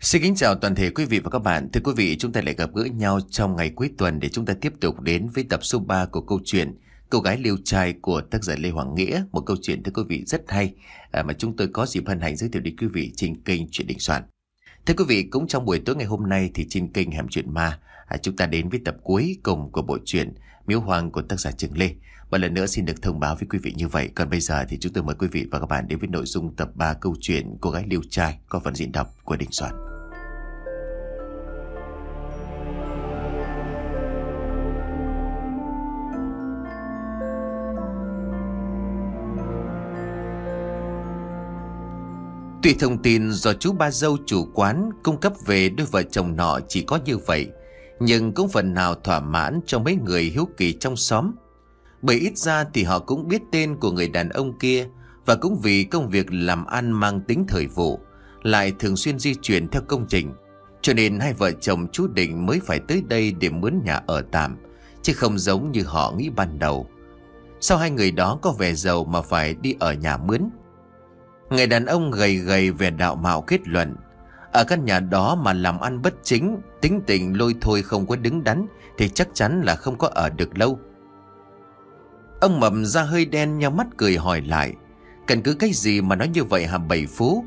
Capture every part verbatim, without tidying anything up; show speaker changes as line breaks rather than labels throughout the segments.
Xin kính chào toàn thể quý vị và các bạn. Thưa quý vị, chúng ta lại gặp gỡ nhau trong ngày cuối tuần để chúng ta tiếp tục đến với tập số ba của câu chuyện Cô gái liêu trai của tác giả Lê Hoàng Nghĩa. Một câu chuyện thưa quý vị rất hay à, mà chúng tôi có dịp hân hạnh giới thiệu đến quý vị trên kênh Chuyện Đình Soạn. Thưa quý vị, cũng trong buổi tối ngày hôm nay thì trên kênh Hẻm Chuyện Ma à, chúng ta đến với tập cuối cùng của bộ truyện Miếu Hoang của tác giả Trường Lê. Một lần nữa xin được thông báo với quý vị như vậy. Còn bây giờ thì chúng tôi mời quý vị và các bạn đến với nội dung tập ba câu chuyện Cô gái liêu trai có phần diễn đọc của Đình Soạn. Tuy thông tin do chú ba dâu chủ quán cung cấp về đôi vợ chồng nọ chỉ có như vậy, nhưng cũng phần nào thỏa mãn cho mấy người hiếu kỳ trong xóm. Bởi ít ra thì họ cũng biết tên của người đàn ông kia, và cũng vì công việc làm ăn mang tính thời vụ, lại thường xuyên di chuyển theo công trình, cho nên hai vợ chồng chú Định mới phải tới đây để mướn nhà ở tạm, chứ không giống như họ nghĩ ban đầu. Sao hai người đó có vẻ giàu mà phải đi ở nhà mướn? Người đàn ông gầy gầy vẻ đạo mạo kết luận, ở căn nhà đó mà làm ăn bất chính, tính tình lôi thôi không có đứng đắn thì chắc chắn là không có ở được lâu. Ông Mập da hơi đen nhắm mắt cười hỏi lại, cần cứ cái gì mà nói như vậy hả Bảy Phú?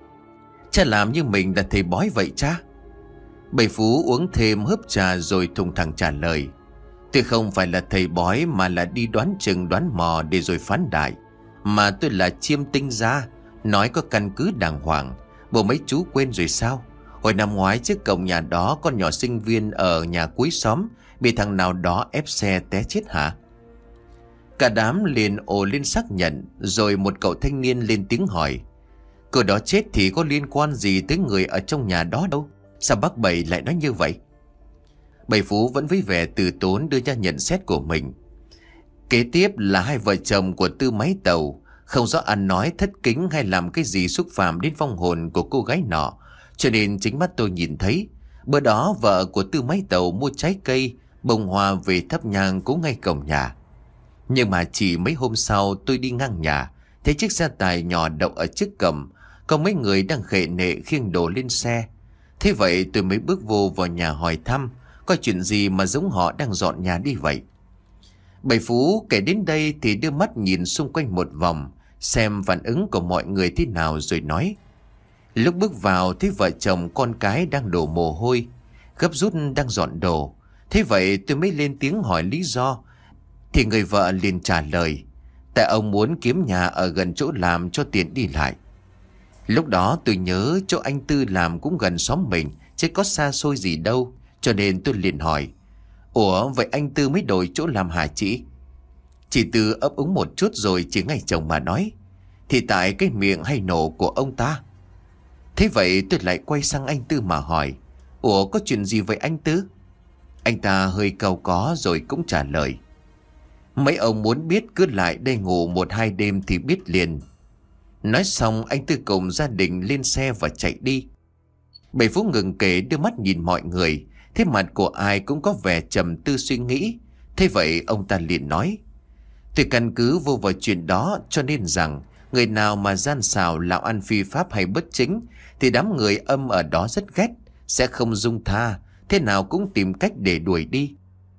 Cha làm như mình là thầy bói vậy cha? Bảy Phú uống thêm hớp trà rồi thùng thẳng trả lời, tôi không phải là thầy bói mà là đi đoán chừng đoán mò để rồi phán đại, mà tôi là chiêm tinh gia, nói có căn cứ đàng hoàng. Bộ mấy chú quên rồi sao? Hồi năm ngoái trước cổng nhà đó, con nhỏ sinh viên ở nhà cuối xóm bị thằng nào đó ép xe té chết hả? Cả đám liền ồ lên xác nhận. Rồi một cậu thanh niên lên tiếng hỏi, cô đó chết thì có liên quan gì tới người ở trong nhà đó đâu? Sao bác Bảy lại nói như vậy? Bảy Phú vẫn với vẻ từ tốn đưa ra nhận xét của mình. Kế tiếp là hai vợ chồng của Tư Máy Tàu, không rõ ăn nói thất kính hay làm cái gì xúc phạm đến vong hồn của cô gái nọ, cho nên chính mắt tôi nhìn thấy. Bữa đó vợ của Tư Máy Tàu mua trái cây, bông hoa về thắp nhang cũng ngay cổng nhà. Nhưng mà chỉ mấy hôm sau tôi đi ngang nhà, thấy chiếc xe tải nhỏ đậu ở trước cổng, có mấy người đang khệ nệ khiêng đồ lên xe. Thế vậy tôi mới bước vô vào nhà hỏi thăm, có chuyện gì mà giống họ đang dọn nhà đi vậy. Bảy Phú kể đến đây thì đưa mắt nhìn xung quanh một vòng, xem phản ứng của mọi người thế nào rồi nói. Lúc bước vào thấy vợ chồng con cái đang đổ mồ hôi, gấp rút đang dọn đồ. Thế vậy tôi mới lên tiếng hỏi lý do, thì người vợ liền trả lời, tại ông muốn kiếm nhà ở gần chỗ làm cho tiện đi lại. Lúc đó tôi nhớ chỗ anh Tư làm cũng gần xóm mình, chứ có xa xôi gì đâu, cho nên tôi liền hỏi, ủa vậy anh Tư mới đổi chỗ làm hả chị? Chị Tư ấp úng một chút rồi chỉ ngay chồng mà nói, thì tại cái miệng hay nổ của ông ta. Thế vậy tôi lại quay sang anh Tư mà hỏi, ủa có chuyện gì vậy anh Tư? Anh ta hơi cau có rồi cũng trả lời, mấy ông muốn biết cứ lại đây ngủ một hai đêm thì biết liền. Nói xong anh Tư cùng gia đình lên xe và chạy đi. Bảy Phú ngừng kể đưa mắt nhìn mọi người, thế mặt của ai cũng có vẻ trầm tư suy nghĩ. Thế vậy ông ta liền nói, tôi căn cứ vô vào chuyện đó cho nên rằng người nào mà gian xảo làm ăn phi pháp hay bất chính thì đám người âm ở đó rất ghét, sẽ không dung tha, thế nào cũng tìm cách để đuổi đi.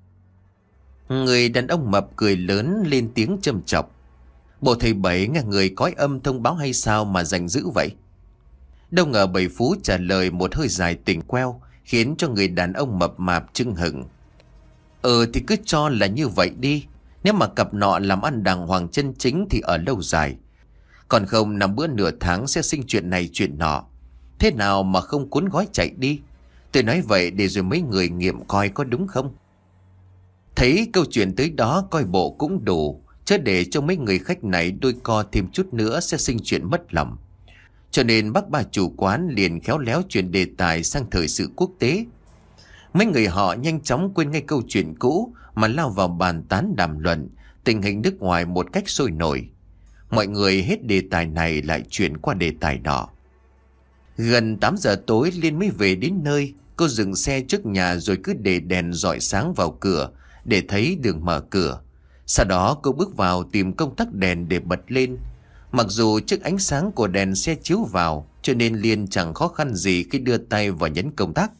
Người đàn ông mập cười lớn lên tiếng châm chọc, bộ thầy Bảy nghe người cõi âm thông báo hay sao mà giành dữ vậy? Đâu ngờ Bảy Phú trả lời một hơi dài tỉnh queo, khiến cho người đàn ông mập mạp chưng hửng. Ừ thì cứ cho là như vậy đi, nếu mà cặp nọ làm ăn đàng hoàng chân chính thì ở lâu dài, còn không nằm bữa nửa tháng sẽ sinh chuyện này chuyện nọ, thế nào mà không cuốn gói chạy đi. Tôi nói vậy để rồi mấy người nghiệm coi có đúng không. Thấy câu chuyện tới đó coi bộ cũng đủ, chứ để cho mấy người khách này đôi co thêm chút nữa sẽ sinh chuyện mất lòng. Cho nên bác bà chủ quán liền khéo léo chuyển đề tài sang thời sự quốc tế. Mấy người họ nhanh chóng quên ngay câu chuyện cũ mà lao vào bàn tán đàm luận tình hình nước ngoài một cách sôi nổi. Mọi người hết đề tài này lại chuyển qua đề tài đó. Gần tám giờ tối Liên mới về đến nơi. Cô dừng xe trước nhà rồi cứ để đèn rọi sáng vào cửa để thấy đường mở cửa. Sau đó cô bước vào tìm công tắc đèn để bật lên. Mặc dù trước ánh sáng của đèn xe chiếu vào, cho nên Liên chẳng khó khăn gì khi đưa tay vào nhấn công tắc.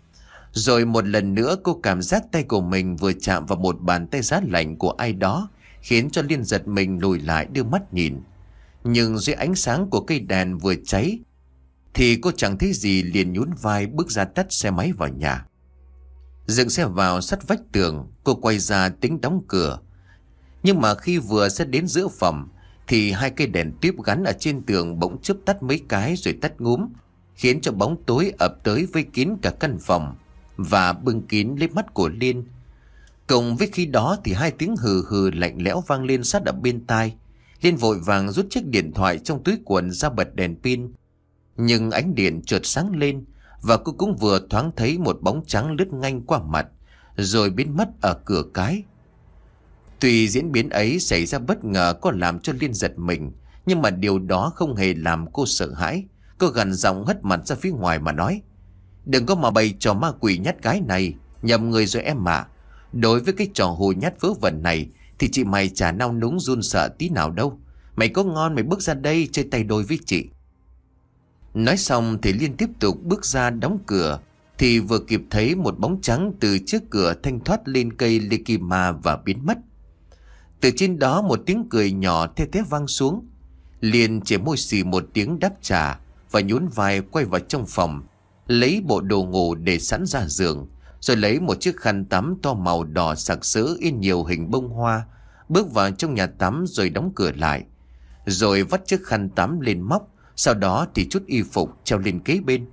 Rồi một lần nữa cô cảm giác tay của mình vừa chạm vào một bàn tay giá lạnh của ai đó, khiến cho Liên giật mình lùi lại đưa mắt nhìn. Nhưng dưới ánh sáng của cây đèn vừa cháy thì cô chẳng thấy gì, liền nhún vai bước ra tắt xe máy vào nhà. Dừng xe vào sát vách tường, cô quay ra tính đóng cửa. Nhưng mà khi vừa sẽ đến giữa phòng thì hai cây đèn tiếp gắn ở trên tường bỗng chớp tắt mấy cái rồi tắt ngúm, khiến cho bóng tối ập tới vây kín cả căn phòng và bưng kín lấy mắt của Liên. Cùng với khi đó thì hai tiếng hừ hừ lạnh lẽo vang lên sát ở bên tai. Liên vội vàng rút chiếc điện thoại trong túi quần ra bật đèn pin. Nhưng ánh điện chợt sáng lên và cô cũng vừa thoáng thấy một bóng trắng lướt nhanh qua mặt rồi biến mất ở cửa cái. Tuy diễn biến ấy xảy ra bất ngờ có làm cho Liên giật mình, nhưng mà điều đó không hề làm cô sợ hãi. Cô gằn giọng hất mặt ra phía ngoài mà nói: "Đừng có mà bày trò ma quỷ nhát gái này, nhầm người rồi em ạ. Đối với cái trò hù nhát vớ vẩn này thì chị mày chả nao núng run sợ tí nào đâu. Mày có ngon mày bước ra đây chơi tay đôi với chị." Nói xong thì Liên tiếp tục bước ra đóng cửa, thì vừa kịp thấy một bóng trắng từ trước cửa thanh thoát lên cây lê kim ma và biến mất. Từ trên đó một tiếng cười nhỏ the thé vang xuống. Liên chỉ môi xì một tiếng đáp trả và nhún vai quay vào trong phòng, lấy bộ đồ ngủ để sẵn ra giường, rồi lấy một chiếc khăn tắm to màu đỏ sặc sỡ in nhiều hình bông hoa, bước vào trong nhà tắm rồi đóng cửa lại. Rồi vắt chiếc khăn tắm lên móc, sau đó thì chút y phục treo lên kế bên.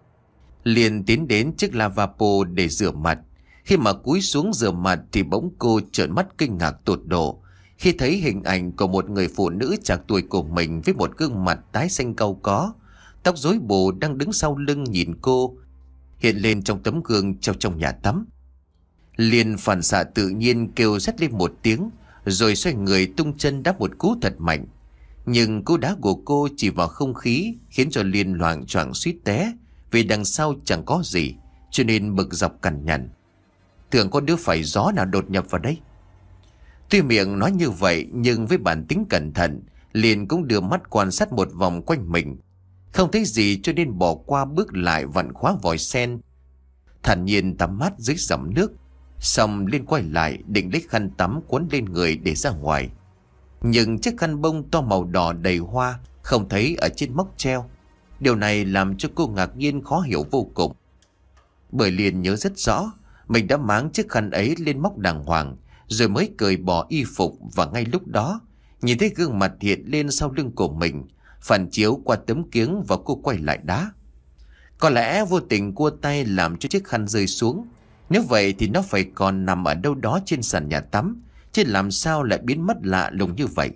Liền tiến đến chiếc lavabo để rửa mặt. Khi mà cúi xuống rửa mặt thì bỗng cô trợn mắt kinh ngạc tột độ khi thấy hình ảnh của một người phụ nữ trạc tuổi của mình với một gương mặt tái xanh cau có, tóc rối bù đang đứng sau lưng nhìn cô, hiện lên trong tấm gương treo trong nhà tắm. Liền phản xạ tự nhiên kêu rét lên một tiếng, rồi xoay người tung chân đá một cú thật mạnh. Nhưng cú đá của cô chỉ vào không khí, khiến cho Liên loạng choạng suýt té, vì đằng sau chẳng có gì, cho nên bực dọc cằn nhằn: "Tưởng có đứa phải gió nào đột nhập vào đây." Tuy miệng nói như vậy nhưng với bản tính cẩn thận, Liên cũng đưa mắt quan sát một vòng quanh mình. Không thấy gì cho nên bỏ qua bước lại vặn khóa vòi sen, thản nhiên tắm mát dưới dòng nước. Xong Liên quay lại định lấy khăn tắm cuốn lên người để ra ngoài. Nhưng chiếc khăn bông to màu đỏ đầy hoa không thấy ở trên móc treo. Điều này làm cho cô ngạc nhiên khó hiểu vô cùng. Bởi Liên nhớ rất rõ mình đã máng chiếc khăn ấy lên móc đàng hoàng, rồi mới cởi bỏ y phục. Và ngay lúc đó nhìn thấy gương mặt hiện lên sau lưng của mình, phản chiếu qua tấm kiếng, và cô quay lại đá. Có lẽ vô tình cua tay làm cho chiếc khăn rơi xuống. Nếu vậy thì nó phải còn nằm ở đâu đó trên sàn nhà tắm, chứ làm sao lại biến mất lạ lùng như vậy.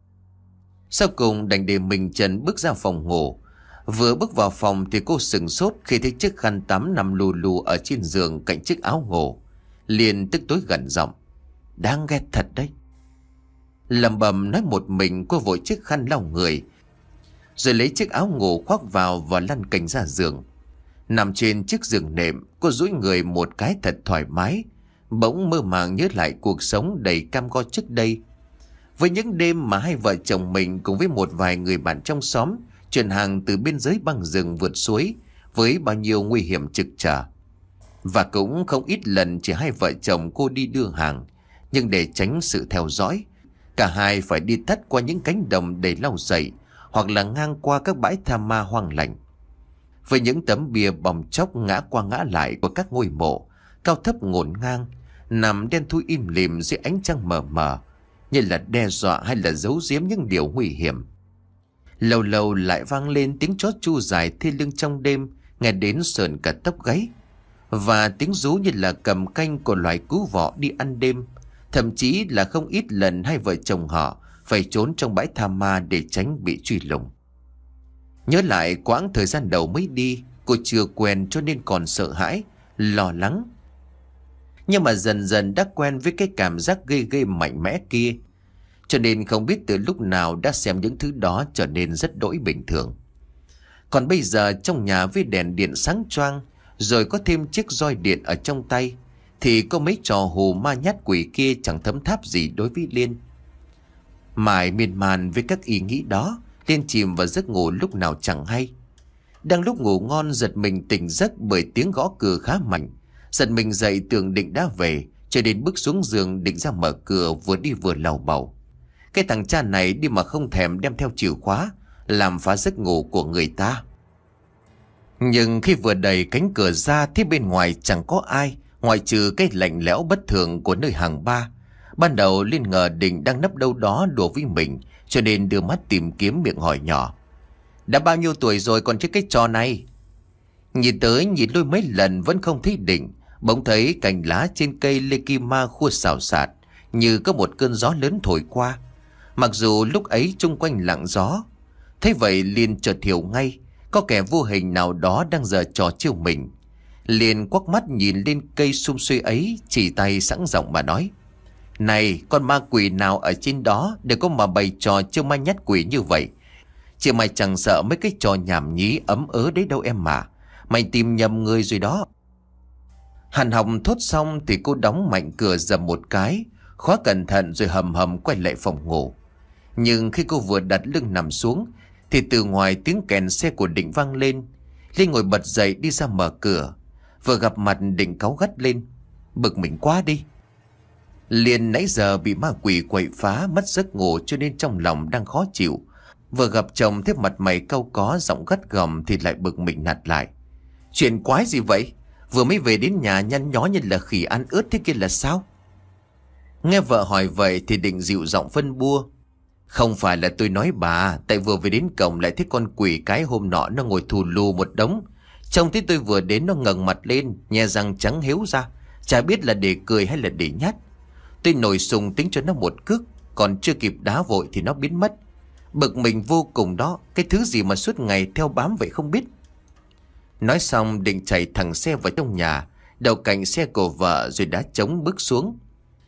Sau cùng đành để mình trần bước ra phòng ngủ. Vừa bước vào phòng thì cô sửng sốt khi thấy chiếc khăn tắm nằm lù lù ở trên giường cạnh chiếc áo ngủ. Liền tức tối gằn giọng: "Đáng ghét thật đấy." Lẩm bẩm nói một mình, cô vội chiếc khăn lau người, rồi lấy chiếc áo ngủ khoác vào và lăn cành ra giường. Nằm trên chiếc giường nệm, cô duỗi người một cái thật thoải mái, bỗng mơ màng nhớ lại cuộc sống đầy cam go trước đây. Với những đêm mà hai vợ chồng mình cùng với một vài người bạn trong xóm chuyển hàng từ biên giới băng rừng vượt suối với bao nhiêu nguy hiểm trực trở. Và cũng không ít lần chỉ hai vợ chồng cô đi đưa hàng, nhưng để tránh sự theo dõi, cả hai phải đi tắt qua những cánh đồng đầy lau sậy, hoặc là ngang qua các bãi tha ma hoang lạnh. Với những tấm bia bong chóc ngã qua ngã lại của các ngôi mộ cao thấp ngổn ngang, nằm đen thui im lìm dưới ánh trăng mờ mờ, như là đe dọa hay là giấu giếm những điều nguy hiểm. Lâu lâu lại vang lên tiếng chó chu dài thê lương trong đêm, nghe đến sờn cả tóc gáy, và tiếng rú như là cầm canh của loài cú vọ đi ăn đêm. Thậm chí là không ít lần hai vợ chồng họ phải trốn trong bãi tha ma để tránh bị truy lùng. Nhớ lại quãng thời gian đầu mới đi, cô chưa quen cho nên còn sợ hãi, lo lắng. Nhưng mà dần dần đã quen với cái cảm giác ghê ghê mạnh mẽ kia, cho nên không biết từ lúc nào đã xem những thứ đó trở nên rất đỗi bình thường. Còn bây giờ trong nhà với đèn điện sáng choang, rồi có thêm chiếc roi điện ở trong tay, thì có mấy trò hù ma nhát quỷ kia chẳng thấm tháp gì đối với Liên. Mãi miên man với các ý nghĩ đó, Liên chìm vào giấc ngủ lúc nào chẳng hay. Đang lúc ngủ ngon giật mình tỉnh giấc bởi tiếng gõ cửa khá mạnh. Giật mình dậy tưởng định đã về, cho đến bước xuống giường định ra mở cửa, vừa đi vừa lầu bầu. Cái thằng cha này đi mà không thèm đem theo chìa khóa, làm phá giấc ngủ của người ta. Nhưng khi vừa đẩy cánh cửa ra thì bên ngoài chẳng có ai, ngoại trừ cái lạnh lẽo bất thường của nơi hàng ba. Ban đầu Liên ngờ Định đang nấp đâu đó đùa với mình, cho nên đưa mắt tìm kiếm, miệng hỏi nhỏ: đã bao nhiêu tuổi rồi còn chơi cái trò này? Nhìn tới nhìn lui mấy lần vẫn không thấy Định. Bỗng thấy cành lá trên cây lê kim ma khua xào xạc, như có một cơn gió lớn thổi qua. Mặc dù lúc ấy chung quanh lặng gió. Thế vậy Liên chợt hiểu ngay, có kẻ vô hình nào đó đang giở trò chiêu mình. Liền quắc mắt nhìn lên cây sum xuê ấy, chỉ tay sẵn giọng mà nói: này, con ma quỷ nào ở trên đó để có mà bày trò chiêu ma nhát quỷ như vậy? Chị mày chẳng sợ mấy cái trò nhảm nhí ấm ớ đấy đâu em mà. Mày tìm nhầm người rồi đó. Hàn Học thốt xong thì cô đóng mạnh cửa dầm một cái, khóa cẩn thận rồi hầm hầm quay lại phòng ngủ. Nhưng khi cô vừa đặt lưng nằm xuống thì từ ngoài tiếng kèn xe của Định vang lên. Linh ngồi bật dậy đi ra mở cửa. Vừa gặp mặt Định cáu gắt lên: bực mình quá đi. Liền nãy giờ bị ma quỷ quậy phá mất giấc ngủ, cho nên trong lòng đang khó chịu. Vừa gặp chồng thấy mặt mày cau có, giọng gắt gỏng thì lại bực mình nạt lại: chuyện quái gì vậy? Vừa mới về đến nhà nhăn nhó như là khỉ ăn ướt thế kia là sao? Nghe vợ hỏi vậy thì Định dịu giọng phân bua: không phải là tôi nói bà, tại vừa về đến cổng lại thấy con quỷ cái hôm nọ nó ngồi thù lù một đống. Trông thấy tôi vừa đến nó ngẩng mặt lên, nhe răng trắng hiếu ra, chả biết là để cười hay là để nhát. Tôi nổi sùng tính cho nó một cước, còn chưa kịp đá vội thì nó biến mất. Bực mình vô cùng đó, cái thứ gì mà suốt ngày theo bám vậy không biết. Nói xong Định chạy thẳng xe vào trong nhà, đầu cạnh xe của vợ rồi đá trống bước xuống.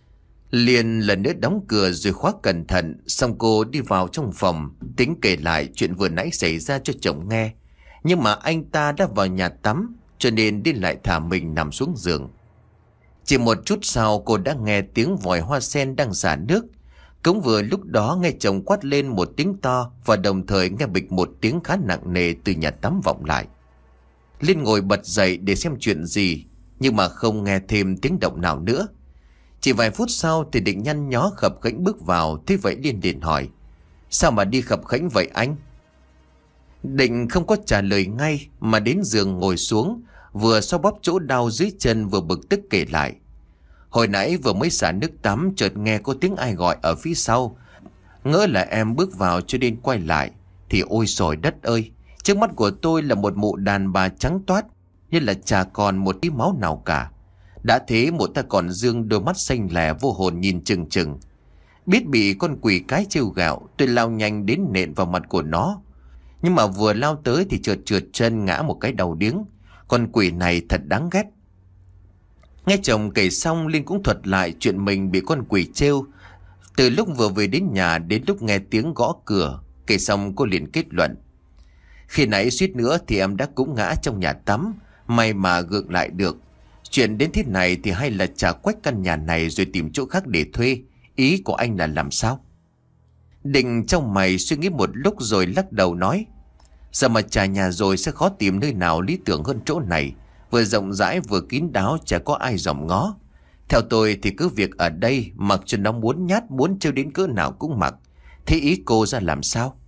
Liền lần nữa đóng cửa rồi khóa cẩn thận. Xong cô đi vào trong phòng, tính kể lại chuyện vừa nãy xảy ra cho chồng nghe. Nhưng mà anh ta đã vào nhà tắm, cho nên đi lại thả mình nằm xuống giường. Chỉ một chút sau cô đã nghe tiếng vòi hoa sen đang xả nước. Cũng vừa lúc đó nghe chồng quát lên một tiếng to, và đồng thời nghe bịch một tiếng khá nặng nề từ nhà tắm vọng lại. Liên ngồi bật dậy để xem chuyện gì, nhưng mà không nghe thêm tiếng động nào nữa. Chỉ vài phút sau thì Định nhăn nhó khập khẽnh bước vào. Thế vậy Liên liền hỏi: sao mà đi khập khẽnh vậy anh? Định không có trả lời ngay, mà đến giường ngồi xuống, vừa xoa bóp chỗ đau dưới chân vừa bực tức kể lại: hồi nãy vừa mới xả nước tắm, chợt nghe có tiếng ai gọi ở phía sau. Ngỡ là em bước vào cho nên quay lại, thì ôi trời đất ơi, trước mắt của tôi là một mụ đàn bà trắng toát, như là chả còn một tí máu nào cả. Đã thế mụ ta còn dương đôi mắt xanh lè vô hồn nhìn chừng chừng. Biết bị con quỷ cái trêu ghẹo, tôi lao nhanh đến nện vào mặt của nó. Nhưng mà vừa lao tới thì trượt trượt chân ngã một cái đầu điếng. Con quỷ này thật đáng ghét. Nghe chồng kể xong, Linh cũng thuật lại chuyện mình bị con quỷ trêu, từ lúc vừa về đến nhà đến lúc nghe tiếng gõ cửa. Kể xong cô liền kết luận: khi nãy suýt nữa thì em đã cũng ngã trong nhà tắm, may mà gượng lại được. Chuyện đến thế này thì hay là trả quách căn nhà này rồi tìm chỗ khác để thuê. Ý của anh là làm sao? Định trong mày suy nghĩ một lúc rồi lắc đầu nói: giờ mà trả nhà rồi sẽ khó tìm nơi nào lý tưởng hơn chỗ này. Vừa rộng rãi vừa kín đáo, chả có ai dòm ngó. Theo tôi thì cứ việc ở đây, mặc cho nó muốn nhát muốn trêu đến cỡ nào cũng mặc. Thế ý cô ra làm sao?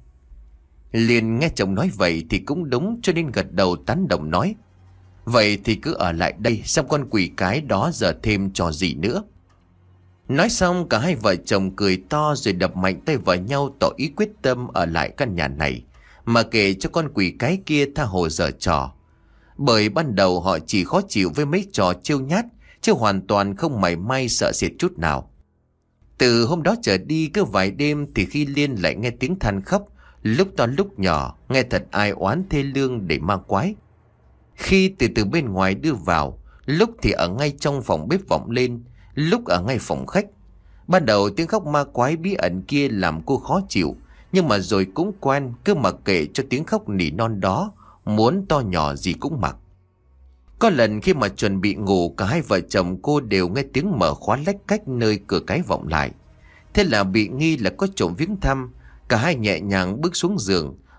Liền nghe chồng nói vậy thì cũng đúng, cho nên gật đầu tán đồng nói: vậy thì cứ ở lại đây, xem con quỷ cái đó giờ thêm trò gì nữa. Nói xong cả hai vợ chồng cười to rồi đập mạnh tay vào nhau, tỏ ý quyết tâm ở lại căn nhà này, mà kể cho con quỷ cái kia tha hồ giở trò. Bởi ban đầu họ chỉ khó chịu với mấy trò trêu nhát, chứ hoàn toàn không mảy may sợ sệt chút nào. Từ hôm đó trở đi cứ vài đêm thì khi Liên lại nghe tiếng than khóc, lúc to lúc nhỏ, nghe thật ai oán thê lương để ma quái. Khi từ từ bên ngoài đưa vào, lúc thì ở ngay trong phòng bếp vọng lên, lúc ở ngay phòng khách. Ban đầu tiếng khóc ma quái bí ẩn kia làm cô khó chịu, nhưng mà rồi cũng quen, cứ mặc kệ cho tiếng khóc nỉ non đó, muốn to nhỏ gì cũng mặc. Có lần khi mà chuẩn bị ngủ, cả hai vợ chồng cô đều nghe tiếng mở khóa lách cách nơi cửa cái vọng lại. Thế là bị nghi là có trộm viếng thăm, cả hai nhẹ nhàng bước xuống giường,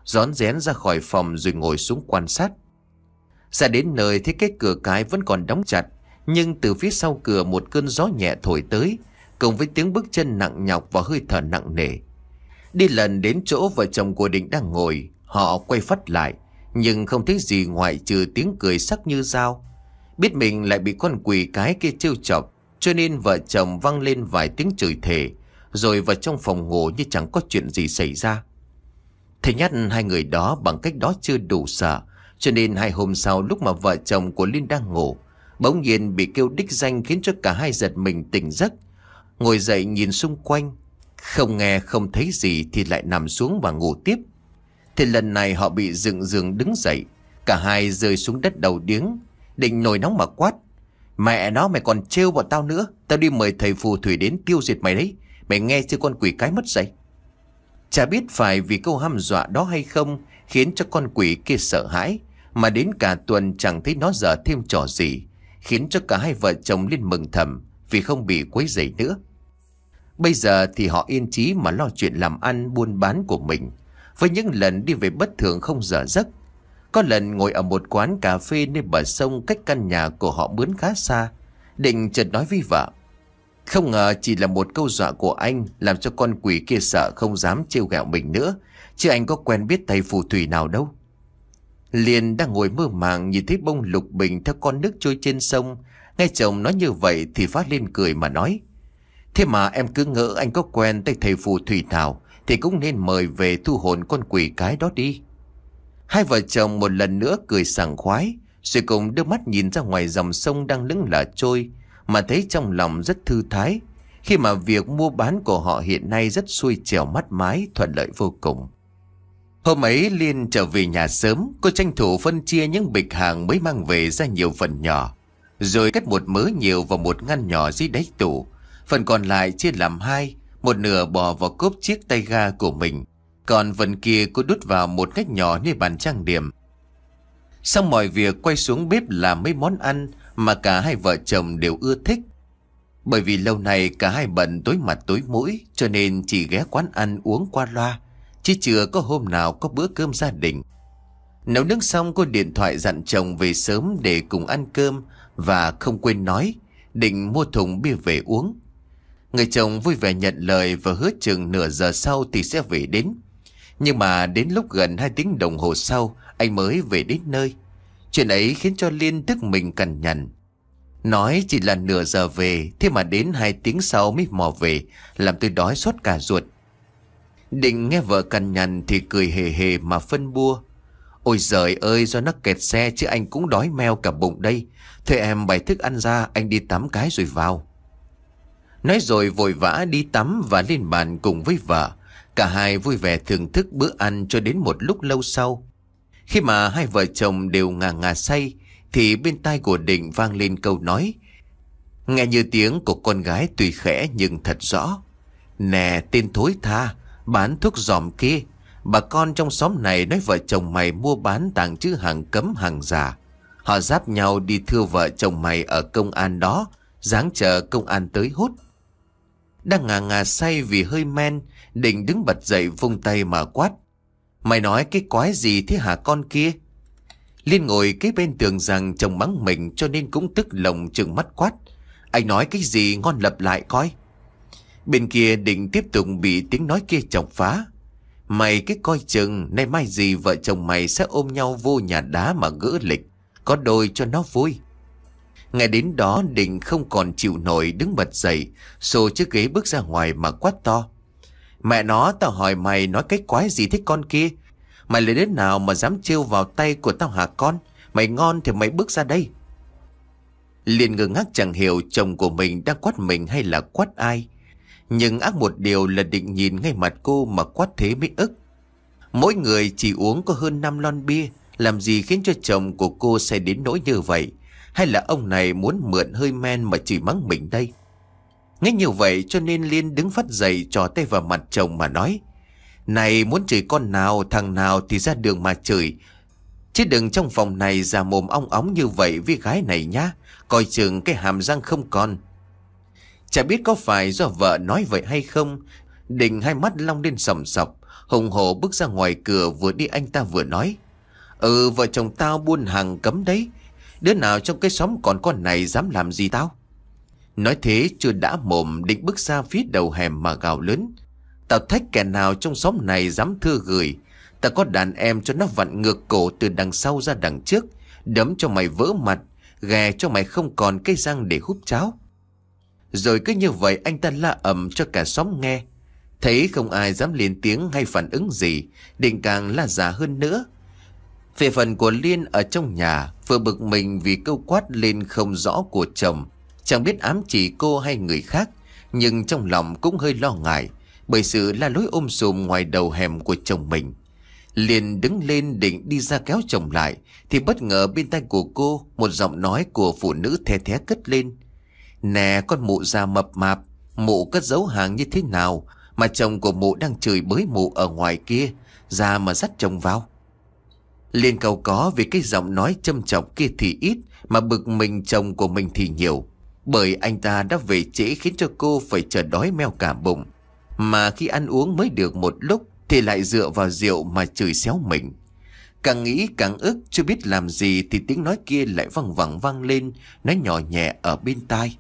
rón rén ra khỏi phòng rồi ngồi xuống quan sát. Ra đến nơi thấy cái cửa cái vẫn còn đóng chặt, nhưng từ phía sau cửa một cơn gió nhẹ thổi tới, cùng với tiếng bước chân nặng nhọc và hơi thở nặng nề. Đi lần đến chỗ vợ chồng của Định đang ngồi, họ quay phắt lại, nhưng không thấy gì ngoại trừ tiếng cười sắc như dao. Biết mình lại bị con quỷ cái kia trêu chọc, cho nên vợ chồng vang lên vài tiếng chửi thề, rồi vào trong phòng ngủ như chẳng có chuyện gì xảy ra. Thế nhát hai người đó bằng cách đó chưa đủ sợ, cho nên hai hôm sau lúc mà vợ chồng của Liên đang ngủ, bỗng nhiên bị kêu đích danh khiến cho cả hai giật mình tỉnh giấc. Ngồi dậy nhìn xung quanh, không nghe không thấy gì thì lại nằm xuống và ngủ tiếp. Thì lần này họ bị dựng giường đứng dậy, cả hai rơi xuống đất đầu điếng. Định nổi nóng mà quát: "Mẹ nó, mày còn trêu bọn tao nữa, tao đi mời thầy phù thủy đến tiêu diệt mày đấy, mày nghe chưa con quỷ cái mất dậy." Chả biết phải vì câu hăm dọa đó hay không khiến cho con quỷ kia sợ hãi, mà đến cả tuần chẳng thấy nó dở thêm trò gì, khiến cho cả hai vợ chồng Liên mừng thầm vì không bị quấy rầy nữa. Bây giờ thì họ yên chí mà lo chuyện làm ăn buôn bán của mình, với những lần đi về bất thường không giờ giấc. Có lần ngồi ở một quán cà phê nơi bờ sông cách căn nhà của họ mướn khá xa, Định chợt nói với vợ: "Không ngờ chỉ là một câu dọa của anh làm cho con quỷ kia sợ không dám trêu ghẹo mình nữa, chứ anh có quen biết thầy phù thủy nào đâu." Liên đang ngồi mơ màng nhìn thấy bông lục bình theo con nước trôi trên sông, nghe chồng nói như vậy thì phát lên cười mà nói: "Thế mà em cứ ngỡ anh có quen tay thầy phù thủy nào thì cũng nên mời về thu hồn con quỷ cái đó đi." Hai vợ chồng một lần nữa cười sảng khoái, rồi cùng đưa mắt nhìn ra ngoài dòng sông đang lững lờ trôi, mà thấy trong lòng rất thư thái, khi mà việc mua bán của họ hiện nay rất xuôi chèo mát mái, thuận lợi vô cùng. Hôm ấy Liên trở về nhà sớm, cô tranh thủ phân chia những bịch hàng mới mang về ra nhiều phần nhỏ, rồi cắt một mớ nhiều vào một ngăn nhỏ dưới đáy tủ. Phần còn lại chia làm hai, một nửa bỏ vào cốp chiếc tay ga của mình, còn phần kia cô đút vào một ngách nhỏ nơi bàn trang điểm. Xong mọi việc quay xuống bếp làm mấy món ăn mà cả hai vợ chồng đều ưa thích. Bởi vì lâu nay cả hai bận tối mặt tối mũi, cho nên chỉ ghé quán ăn uống qua loa, chứ chưa có hôm nào có bữa cơm gia đình. Nấu nướng xong cô điện thoại dặn chồng về sớm để cùng ăn cơm, và không quên nói định mua thùng bia về uống. Người chồng vui vẻ nhận lời và hứa chừng nửa giờ sau thì sẽ về đến. Nhưng mà đến lúc gần hai tiếng đồng hồ sau, anh mới về đến nơi. Chuyện ấy khiến cho Liên tức mình cằn nhằn. Nói chỉ là nửa giờ về, thế mà đến hai tiếng sau mới mò về, làm tôi đói xót cả ruột. Định nghe vợ cằn nhằn thì cười hề hề mà phân bua: "Ôi giời ơi, do nó kẹt xe chứ anh cũng đói meo cả bụng đây. Thôi em bày thức ăn ra, anh đi tắm cái rồi vào." Nói rồi vội vã đi tắm và lên bàn cùng với vợ. Cả hai vui vẻ thưởng thức bữa ăn cho đến một lúc lâu sau. Khi mà hai vợ chồng đều ngà ngà say, thì bên tai của Định vang lên câu nói, nghe như tiếng của con gái tuy khẽ nhưng thật rõ: "Nè tên thối tha, bán thuốc giòm kia, bà con trong xóm này nói vợ chồng mày mua bán tàng trữ hàng cấm hàng giả. Họ giáp nhau đi thưa vợ chồng mày ở công an đó, ráng chờ công an tới hút." Đang ngà ngà say vì hơi men, Định đứng bật dậy vung tay mà quát: "Mày nói cái quái gì thế hả con kia?" Liên ngồi kế bên tường rằng chồng mắng mình, cho nên cũng tức lồng trừng mắt quát: "Anh nói cái gì ngon lặp lại coi." Bên kia Định tiếp tục bị tiếng nói kia chọc phá: "Mày cứ coi chừng, nay mai gì vợ chồng mày sẽ ôm nhau vô nhà đá mà gỡ lịch, có đôi cho nó vui." Ngày đến đó Định không còn chịu nổi, đứng bật dậy, xô chiếc ghế bước ra ngoài mà quát to: "Mẹ nó, tao hỏi mày nói cái quái gì thế con kia? Mày lấy đến nào mà dám trêu vào tay của tao hả con? Mày ngon thì mày bước ra đây." Liền ngơ ngác chẳng hiểu chồng của mình đang quát mình hay là quát ai. Nhưng ác một điều là Định nhìn ngay mặt cô mà quát thế mới ức. Mỗi người chỉ uống có hơn năm lon bia, làm gì khiến cho chồng của cô say đến nỗi như vậy? Hay là ông này muốn mượn hơi men mà chửi mắng mình đây? Nghe như vậy cho nên Liên đứng phắt dậy trò tay vào mặt chồng mà nói: "Này, muốn chửi con nào thằng nào thì ra đường mà chửi, chứ đừng trong phòng này già mồm ong óng như vậy với gái này nhá, coi chừng cái hàm răng không còn." Chả biết có phải do vợ nói vậy hay không, Định hai mắt long lên sòng sọc, hùng hổ bước ra ngoài cửa. Vừa đi anh ta vừa nói: Ừ, vợ chồng tao buôn hàng cấm đấy. Đứa nào trong cái xóm còn con này dám làm gì tao? Nói thế chưa đã mồm, định bước ra phía đầu hẻm mà gào lớn: Tao thách kẻ nào trong xóm này dám thưa gửi. Tao có đàn em cho nó vặn ngược cổ từ đằng sau ra đằng trước, đấm cho mày vỡ mặt, ghè cho mày không còn cây răng để húp cháo. Rồi cứ như vậy anh ta la ầm cho cả xóm nghe. Thấy không ai dám lên tiếng hay phản ứng gì, định càng la già hơn nữa. Về phần của Liên ở trong nhà, vừa bực mình vì câu quát lên không rõ của chồng, chẳng biết ám chỉ cô hay người khác, nhưng trong lòng cũng hơi lo ngại bởi sự la lối ôm sùm ngoài đầu hẻm của chồng mình. Liền đứng lên định đi ra kéo chồng lại, thì bất ngờ bên tai của cô một giọng nói của phụ nữ the thé cất lên: Nè con mụ già mập mạp, mụ cất giấu hàng như thế nào mà chồng của mụ đang chửi bới mụ ở ngoài kia, ra mà dắt chồng vào. Liên cầu có vì cái giọng nói châm chọc kia thì ít, mà bực mình chồng của mình thì nhiều, bởi anh ta đã về trễ khiến cho cô phải chờ đói meo cả bụng, mà khi ăn uống mới được một lúc thì lại dựa vào rượu mà chửi xéo mình. Càng nghĩ càng ức, chưa biết làm gì thì tiếng nói kia lại văng vẳng vang lên, nói nhỏ nhẹ ở bên tai: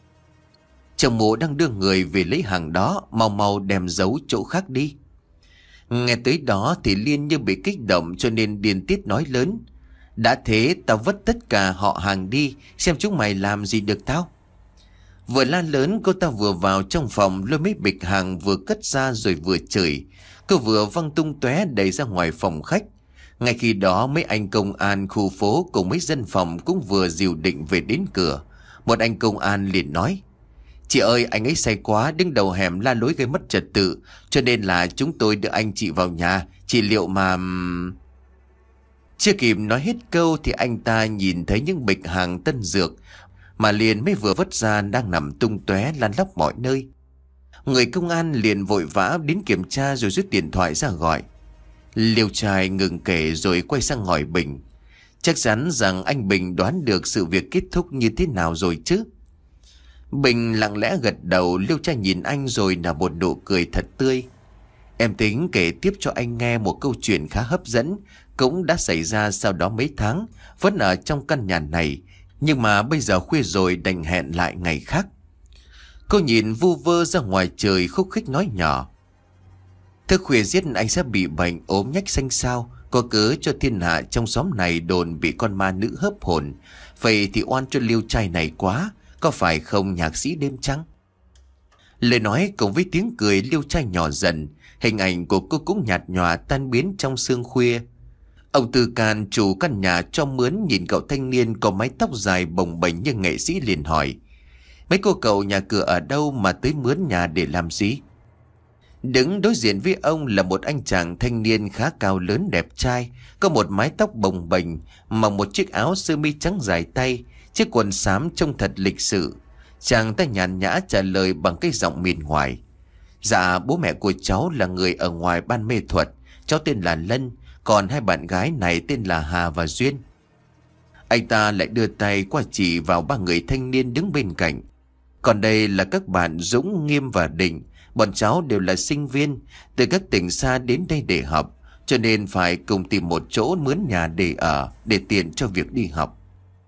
Chồng mụ đang đưa người về lấy hàng đó, mau mau đem giấu chỗ khác đi. Nghe tới đó thì Liên như bị kích động cho nên điên tiết nói lớn: Đã thế tao vất tất cả họ hàng đi, xem chúng mày làm gì được tao. Vừa la lớn, cô ta vừa vào trong phòng lôi mấy bịch hàng vừa cất ra rồi vừa chửi. Cô vừa văng tung tóe đẩy ra ngoài phòng khách. Ngay khi đó mấy anh công an khu phố cùng mấy dân phòng cũng vừa dìu định về đến cửa. Một anh công an liền nói: Chị ơi, anh ấy say quá, đứng đầu hẻm la lối gây mất trật tự, cho nên là chúng tôi đưa anh chị vào nhà trị liệu mà... Chưa kịp nói hết câu thì anh ta nhìn thấy những bịch hàng tân dược mà liền mới vừa vứt ra đang nằm tung tóe lăn lóc mọi nơi. Người công an liền vội vã đến kiểm tra rồi rút điện thoại ra gọi. Liêu trai ngừng kể rồi quay sang hỏi Bình: Chắc chắn rằng anh Bình đoán được sự việc kết thúc như thế nào rồi chứ? Bình lặng lẽ gật đầu. Liêu trai nhìn anh rồi nở một nụ cười thật tươi: Em tính kể tiếp cho anh nghe một câu chuyện khá hấp dẫn, cũng đã xảy ra sau đó mấy tháng, vẫn ở trong căn nhà này, nhưng mà bây giờ khuya rồi đành hẹn lại ngày khác. Cô nhìn vu vơ ra ngoài trời khúc khích nói nhỏ: Thức khuya giết anh sẽ bị bệnh ốm nhách xanh xao, có cớ cho thiên hạ trong xóm này đồn bị con ma nữ hớp hồn. Vậy thì oan cho Liêu trai này quá, có phải không nhạc sĩ đêm trăng? Lời nói cùng với tiếng cười Liêu trai nhỏ dần, hình ảnh của cô cũng nhạt nhòa tan biến trong sương khuya. Ông Tư Can, chủ căn nhà cho mướn, nhìn cậu thanh niên có mái tóc dài bồng bềnh như nghệ sĩ liền hỏi: Mấy cô cậu nhà cửa ở đâu mà tới mướn nhà để làm gì? Đứng đối diện với ông là một anh chàng thanh niên khá cao lớn đẹp trai, có một mái tóc bồng bềnh, mặc một chiếc áo sơ mi trắng dài tay, chiếc quần xám trông thật lịch sự. Chàng ta nhàn nhã trả lời bằng cái giọng miền ngoài: Dạ, bố mẹ của cháu là người ở ngoài ban mê thuật, cháu tên là Lân, còn hai bạn gái này tên là Hà và Duyên. Anh ta lại đưa tay qua chỉ vào ba người thanh niên đứng bên cạnh: Còn đây là các bạn Dũng, Nghiêm và Định. Bọn cháu đều là sinh viên từ các tỉnh xa đến đây để học, cho nên phải cùng tìm một chỗ mướn nhà để ở, để tiện cho việc đi học.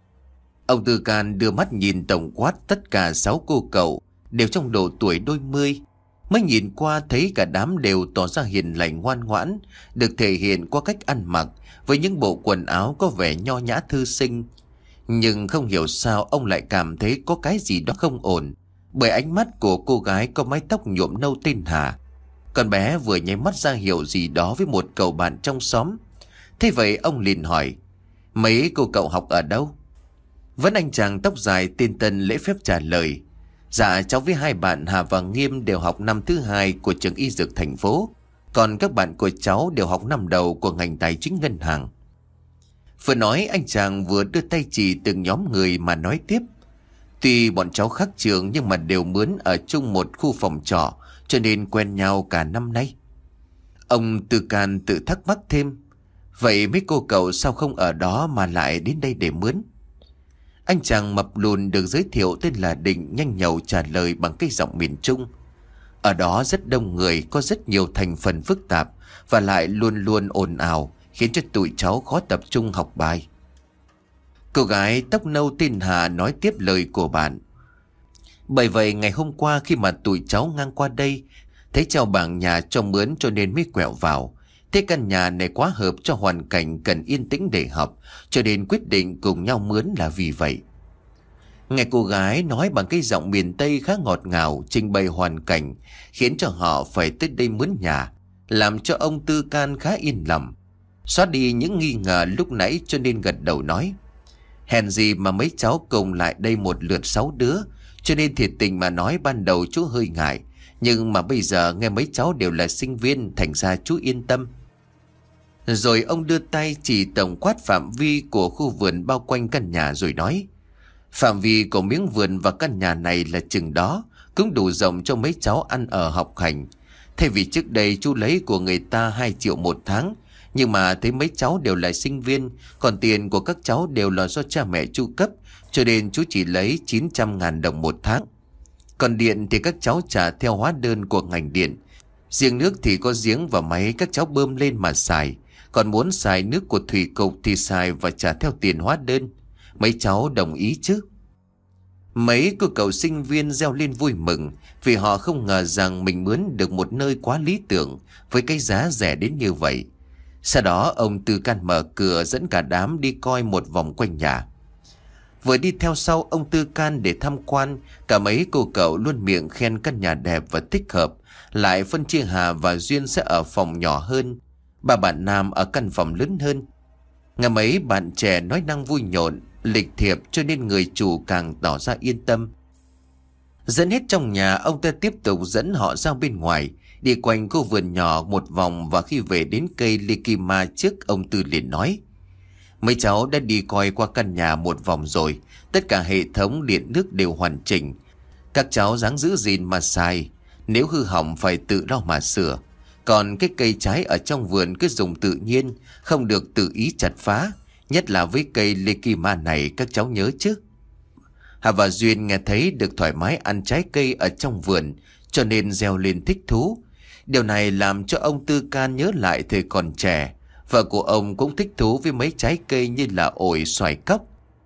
Ông Tư Can đưa mắt nhìn tổng quát tất cả sáu cô cậu đều trong độ tuổi đôi mươi. Mới nhìn qua thấy cả đám đều tỏ ra hiền lành ngoan ngoãn, được thể hiện qua cách ăn mặc với những bộ quần áo có vẻ nho nhã thư sinh. Nhưng không hiểu sao ông lại cảm thấy có cái gì đó không ổn, bởi ánh mắt của cô gái có mái tóc nhuộm nâu tên Hà. Con bé vừa nháy mắt ra hiệu gì đó với một cậu bạn trong xóm. Thế vậy ông liền hỏi: Mấy cô cậu học ở đâu? Vẫn anh chàng tóc dài tên Tân lễ phép trả lời: Dạ, cháu với hai bạn Hà và Nghiêm đều học năm thứ hai của trường y dược thành phố, còn các bạn của cháu đều học năm đầu của ngành tài chính ngân hàng. Vừa nói anh chàng vừa đưa tay chỉ từng nhóm người mà nói tiếp: Tuy bọn cháu khác trường nhưng mà đều mướn ở chung một khu phòng trọ, cho nên quen nhau cả năm nay. Ông Tư Can tự thắc mắc thêm: Vậy mấy cô cậu sao không ở đó mà lại đến đây để mướn? Anh chàng mập lùn được giới thiệu tên là Định nhanh nhậu trả lời bằng cái giọng miền Trung: Ở đó rất đông người, có rất nhiều thành phần phức tạp và lại luôn luôn ồn ào, khiến cho tụi cháu khó tập trung học bài. Cô gái tóc nâu tên Hà nói tiếp lời của bạn. Bởi vậy ngày hôm qua khi mà tụi cháu ngang qua đây, thấy treo bảng nhà cho mướn cho nên mới quẹo vào. Thế căn nhà này quá hợp cho hoàn cảnh cần yên tĩnh để học, cho nên quyết định cùng nhau mướn là vì vậy. Nghe cô gái nói bằng cái giọng miền Tây khá ngọt ngào trình bày hoàn cảnh, khiến cho họ phải tới đây mướn nhà, làm cho ông Tư Can khá yên lòng, xóa đi những nghi ngờ lúc nãy, cho nên gật đầu nói. Hèn gì mà mấy cháu cùng lại đây một lượt sáu đứa, cho nên thiệt tình mà nói ban đầu chú hơi ngại, nhưng mà bây giờ nghe mấy cháu đều là sinh viên, thành ra chú yên tâm. Rồi ông đưa tay chỉ tổng quát phạm vi của khu vườn bao quanh căn nhà rồi nói. Phạm vi của miếng vườn và căn nhà này là chừng đó, cũng đủ rộng cho mấy cháu ăn ở học hành. Thay vì trước đây chú lấy của người ta hai triệu một tháng, nhưng mà thấy mấy cháu đều là sinh viên, còn tiền của các cháu đều là do cha mẹ chu cấp, cho nên chú chỉ lấy chín trăm ngàn đồng một tháng. Còn điện thì các cháu trả theo hóa đơn của ngành điện. Riêng nước thì có giếng và máy các cháu bơm lên mà xài. Còn muốn xài nước của thủy cục thì xài và trả theo tiền hóa đơn. Mấy cháu đồng ý chứ? Mấy cô cậu sinh viên reo lên vui mừng, vì họ không ngờ rằng mình mướn được một nơi quá lý tưởng với cái giá rẻ đến như vậy. Sau đó ông Tư Can mở cửa dẫn cả đám đi coi một vòng quanh nhà. Vừa đi theo sau ông Tư Can để tham quan, cả mấy cô cậu luôn miệng khen căn nhà đẹp và thích hợp, lại phân chia Hà và Duyên sẽ ở phòng nhỏ hơn, ba bạn nam ở căn phòng lớn hơn. Nghe mấy bạn trẻ nói năng vui nhộn, lịch thiệp, cho nên người chủ càng tỏ ra yên tâm. Dẫn hết trong nhà, ông ta tiếp tục dẫn họ ra bên ngoài, đi quanh khu vườn nhỏ một vòng, và khi về đến cây Likima trước, ông Tư liền nói. Mấy cháu đã đi coi qua căn nhà một vòng rồi, tất cả hệ thống điện nước đều hoàn chỉnh. Các cháu ráng giữ gìn mà xài, nếu hư hỏng phải tự lo mà sửa. Còn cái cây trái ở trong vườn cứ dùng tự nhiên, không được tự ý chặt phá, nhất là với cây Likima này, các cháu nhớ chứ. Hà và Duyên nghe thấy được thoải mái ăn trái cây ở trong vườn, cho nên reo lên thích thú. Điều này làm cho ông Tư Can nhớ lại thời còn trẻ. Vợ của ông cũng thích thú với mấy trái cây như là ổi, xoài, cóc.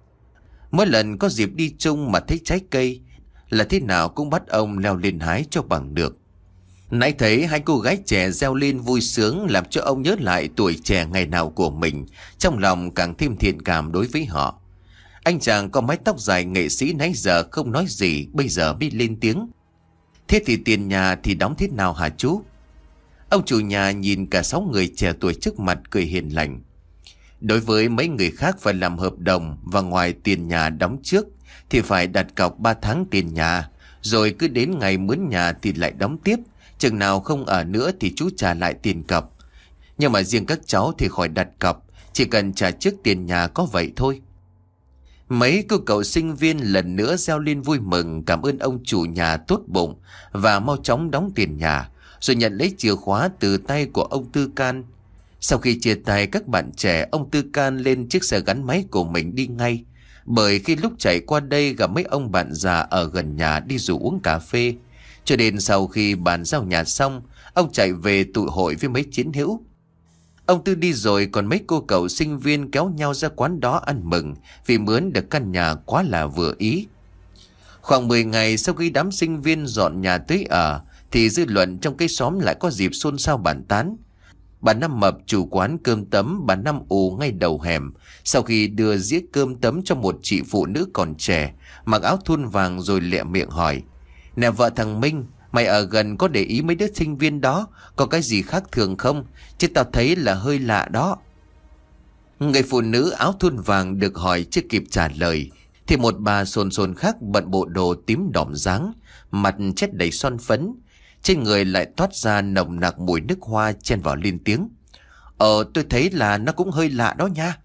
Mỗi lần có dịp đi chung mà thấy trái cây là thế nào cũng bắt ông leo lên hái cho bằng được. Nãy thấy hai cô gái trẻ reo lên vui sướng, làm cho ông nhớ lại tuổi trẻ ngày nào của mình, trong lòng càng thêm thiện cảm đối với họ. Anh chàng có mái tóc dài nghệ sĩ nãy giờ không nói gì, bây giờ mới lên tiếng. Thế thì tiền nhà thì đóng thế nào hả chú? Ông chủ nhà nhìn cả sáu người trẻ tuổi trước mặt cười hiền lành. Đối với mấy người khác phải làm hợp đồng, và ngoài tiền nhà đóng trước thì phải đặt cọc ba tháng tiền nhà, rồi cứ đến ngày mướn nhà thì lại đóng tiếp. Chừng nào không ở nữa thì chú trả lại tiền cọc. Nhưng mà riêng các cháu thì khỏi đặt cọc, chỉ cần trả trước tiền nhà có vậy thôi. Mấy cô cậu sinh viên lần nữa reo lên vui mừng, cảm ơn ông chủ nhà tốt bụng và mau chóng đóng tiền nhà, rồi nhận lấy chìa khóa từ tay của ông Tư Can. Sau khi chia tay các bạn trẻ, ông Tư Can lên chiếc xe gắn máy của mình đi ngay, bởi khi lúc chạy qua đây gặp mấy ông bạn già ở gần nhà đi rủ uống cà phê. Cho đến sau khi bàn giao nhà xong, ông chạy về tụ hội với mấy chiến hữu. Ông Tư đi rồi, còn mấy cô cậu sinh viên kéo nhau ra quán đó ăn mừng vì mướn được căn nhà quá là vừa ý. Khoảng mười ngày sau khi đám sinh viên dọn nhà tới ở, thì dư luận trong cái xóm lại có dịp xôn xao bàn tán. Bà Năm Mập, chủ quán cơm tấm bà Năm Ù ngay đầu hẻm, sau khi đưa dĩa cơm tấm cho một chị phụ nữ còn trẻ, mặc áo thun vàng, rồi lẹ miệng hỏi. Nè vợ thằng Minh, mày ở gần có để ý mấy đứa sinh viên đó có cái gì khác thường không? Chứ tao thấy là hơi lạ đó. Người phụ nữ áo thun vàng được hỏi chưa kịp trả lời thì một bà sồn sồn khác bận bộ đồ tím đỏm dáng, mặt chết đầy son phấn, trên người lại toát ra nồng nặc mùi nước hoa, chen vào lên tiếng. Ờ tôi thấy là nó cũng hơi lạ đó nha.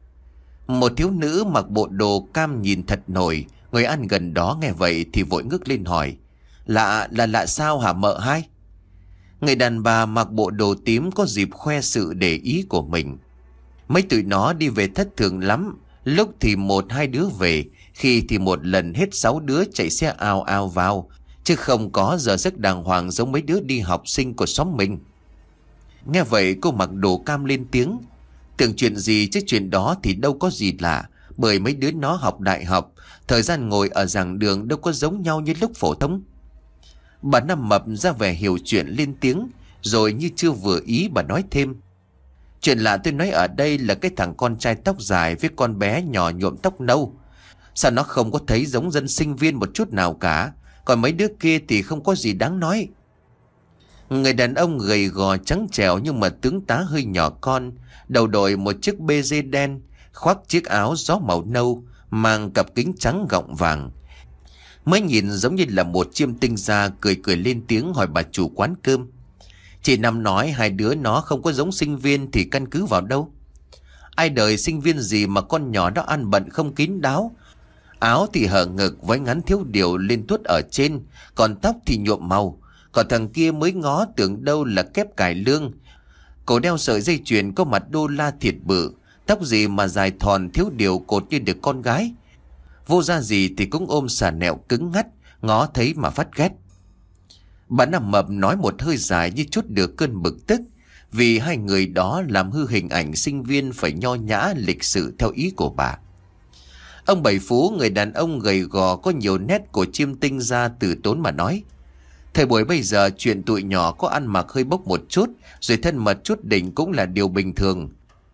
Một thiếu nữ mặc bộ đồ cam nhìn thật nổi, người ăn gần đó nghe vậy thì vội ngước lên hỏi. Lạ là lạ sao hả mợ hai? Người đàn bà mặc bộ đồ tím có dịp khoe sự để ý của mình. Mấy tụi nó đi về thất thường lắm, lúc thì một hai đứa về, khi thì một lần hết sáu đứa chạy xe ào ào vào, chứ không có giờ giấc đàng hoàng giống mấy đứa đi học sinh của xóm mình. Nghe vậy cô mặc đồ cam lên tiếng. Tưởng chuyện gì chứ chuyện đó thì đâu có gì lạ, bởi mấy đứa nó học đại học, thời gian ngồi ở giảng đường đâu có giống nhau như lúc phổ thông. Bà Năm Mập ra vẻ hiểu chuyện lên tiếng, rồi như chưa vừa ý bà nói thêm. Chuyện lạ tôi nói ở đây là cái thằng con trai tóc dài với con bé nhỏ nhuộm tóc nâu. Sao nó không có thấy giống dân sinh viên một chút nào cả, còn mấy đứa kia thì không có gì đáng nói. Người đàn ông gầy gò trắng trẻo nhưng mà tướng tá hơi nhỏ con, đầu đội một chiếc bê dê đen, khoác chiếc áo gió màu nâu, mang cặp kính trắng gọng vàng. Mới nhìn giống như là một chiêm tinh ra, cười cười lên tiếng hỏi bà chủ quán cơm. Chị Năm nói hai đứa nó không có giống sinh viên thì căn cứ vào đâu? Ai đời sinh viên gì mà con nhỏ đó ăn bận không kín đáo. Áo thì hở ngực, váy ngắn thiếu điều lên tuốt ở trên, còn tóc thì nhuộm màu. Còn thằng kia mới ngó tưởng đâu là kép cải lương. Cổ đeo sợi dây chuyền có mặt đô la thiệt bự, tóc gì mà dài thòn thiếu điều cột như được con gái. Vô ra gì thì cũng ôm xà nẹo cứng ngắt, ngó thấy mà phát ghét. Bà Năm Mập nói một hơi dài như chút được cơn bực tức, vì hai người đó làm hư hình ảnh sinh viên phải nho nhã lịch sự theo ý của bà. Ông Bảy Phú, người đàn ông gầy gò có nhiều nét của chiêm tinh ra, từ tốn mà nói. Thời buổi bây giờ chuyện tụi nhỏ có ăn mặc hơi bốc một chút rồi thân mật chút đỉnh cũng là điều bình thường.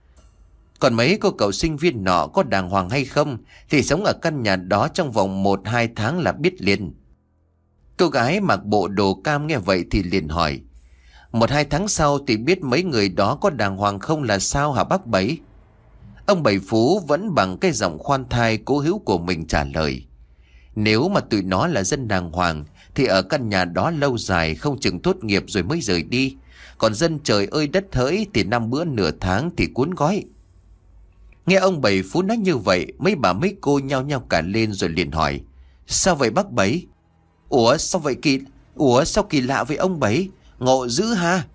Còn mấy cô cậu sinh viên nọ có đàng hoàng hay không thì sống ở căn nhà đó trong vòng một hai tháng là biết liền. Cô gái mặc bộ đồ cam nghe vậy thì liền hỏi. Một hai tháng sau thì biết mấy người đó có đàng hoàng không là sao hả bác Bảy? Ông Bảy Phú vẫn bằng cái giọng khoan thai cố hữu của mình trả lời. Nếu mà tụi nó là dân đàng hoàng thì ở căn nhà đó lâu dài, không chừng tốt nghiệp rồi mới rời đi. Còn dân trời ơi đất hỡi thì năm bữa nửa tháng thì cuốn gói. Nghe ông Bảy Phú nói như vậy, mấy bà mấy cô nhao nhao cả lên rồi liền hỏi. Sao vậy bác Bảy? Ủa sao vậy kỳ Ủa sao kỳ lạ với ông Bảy? Ngộ dữ ha?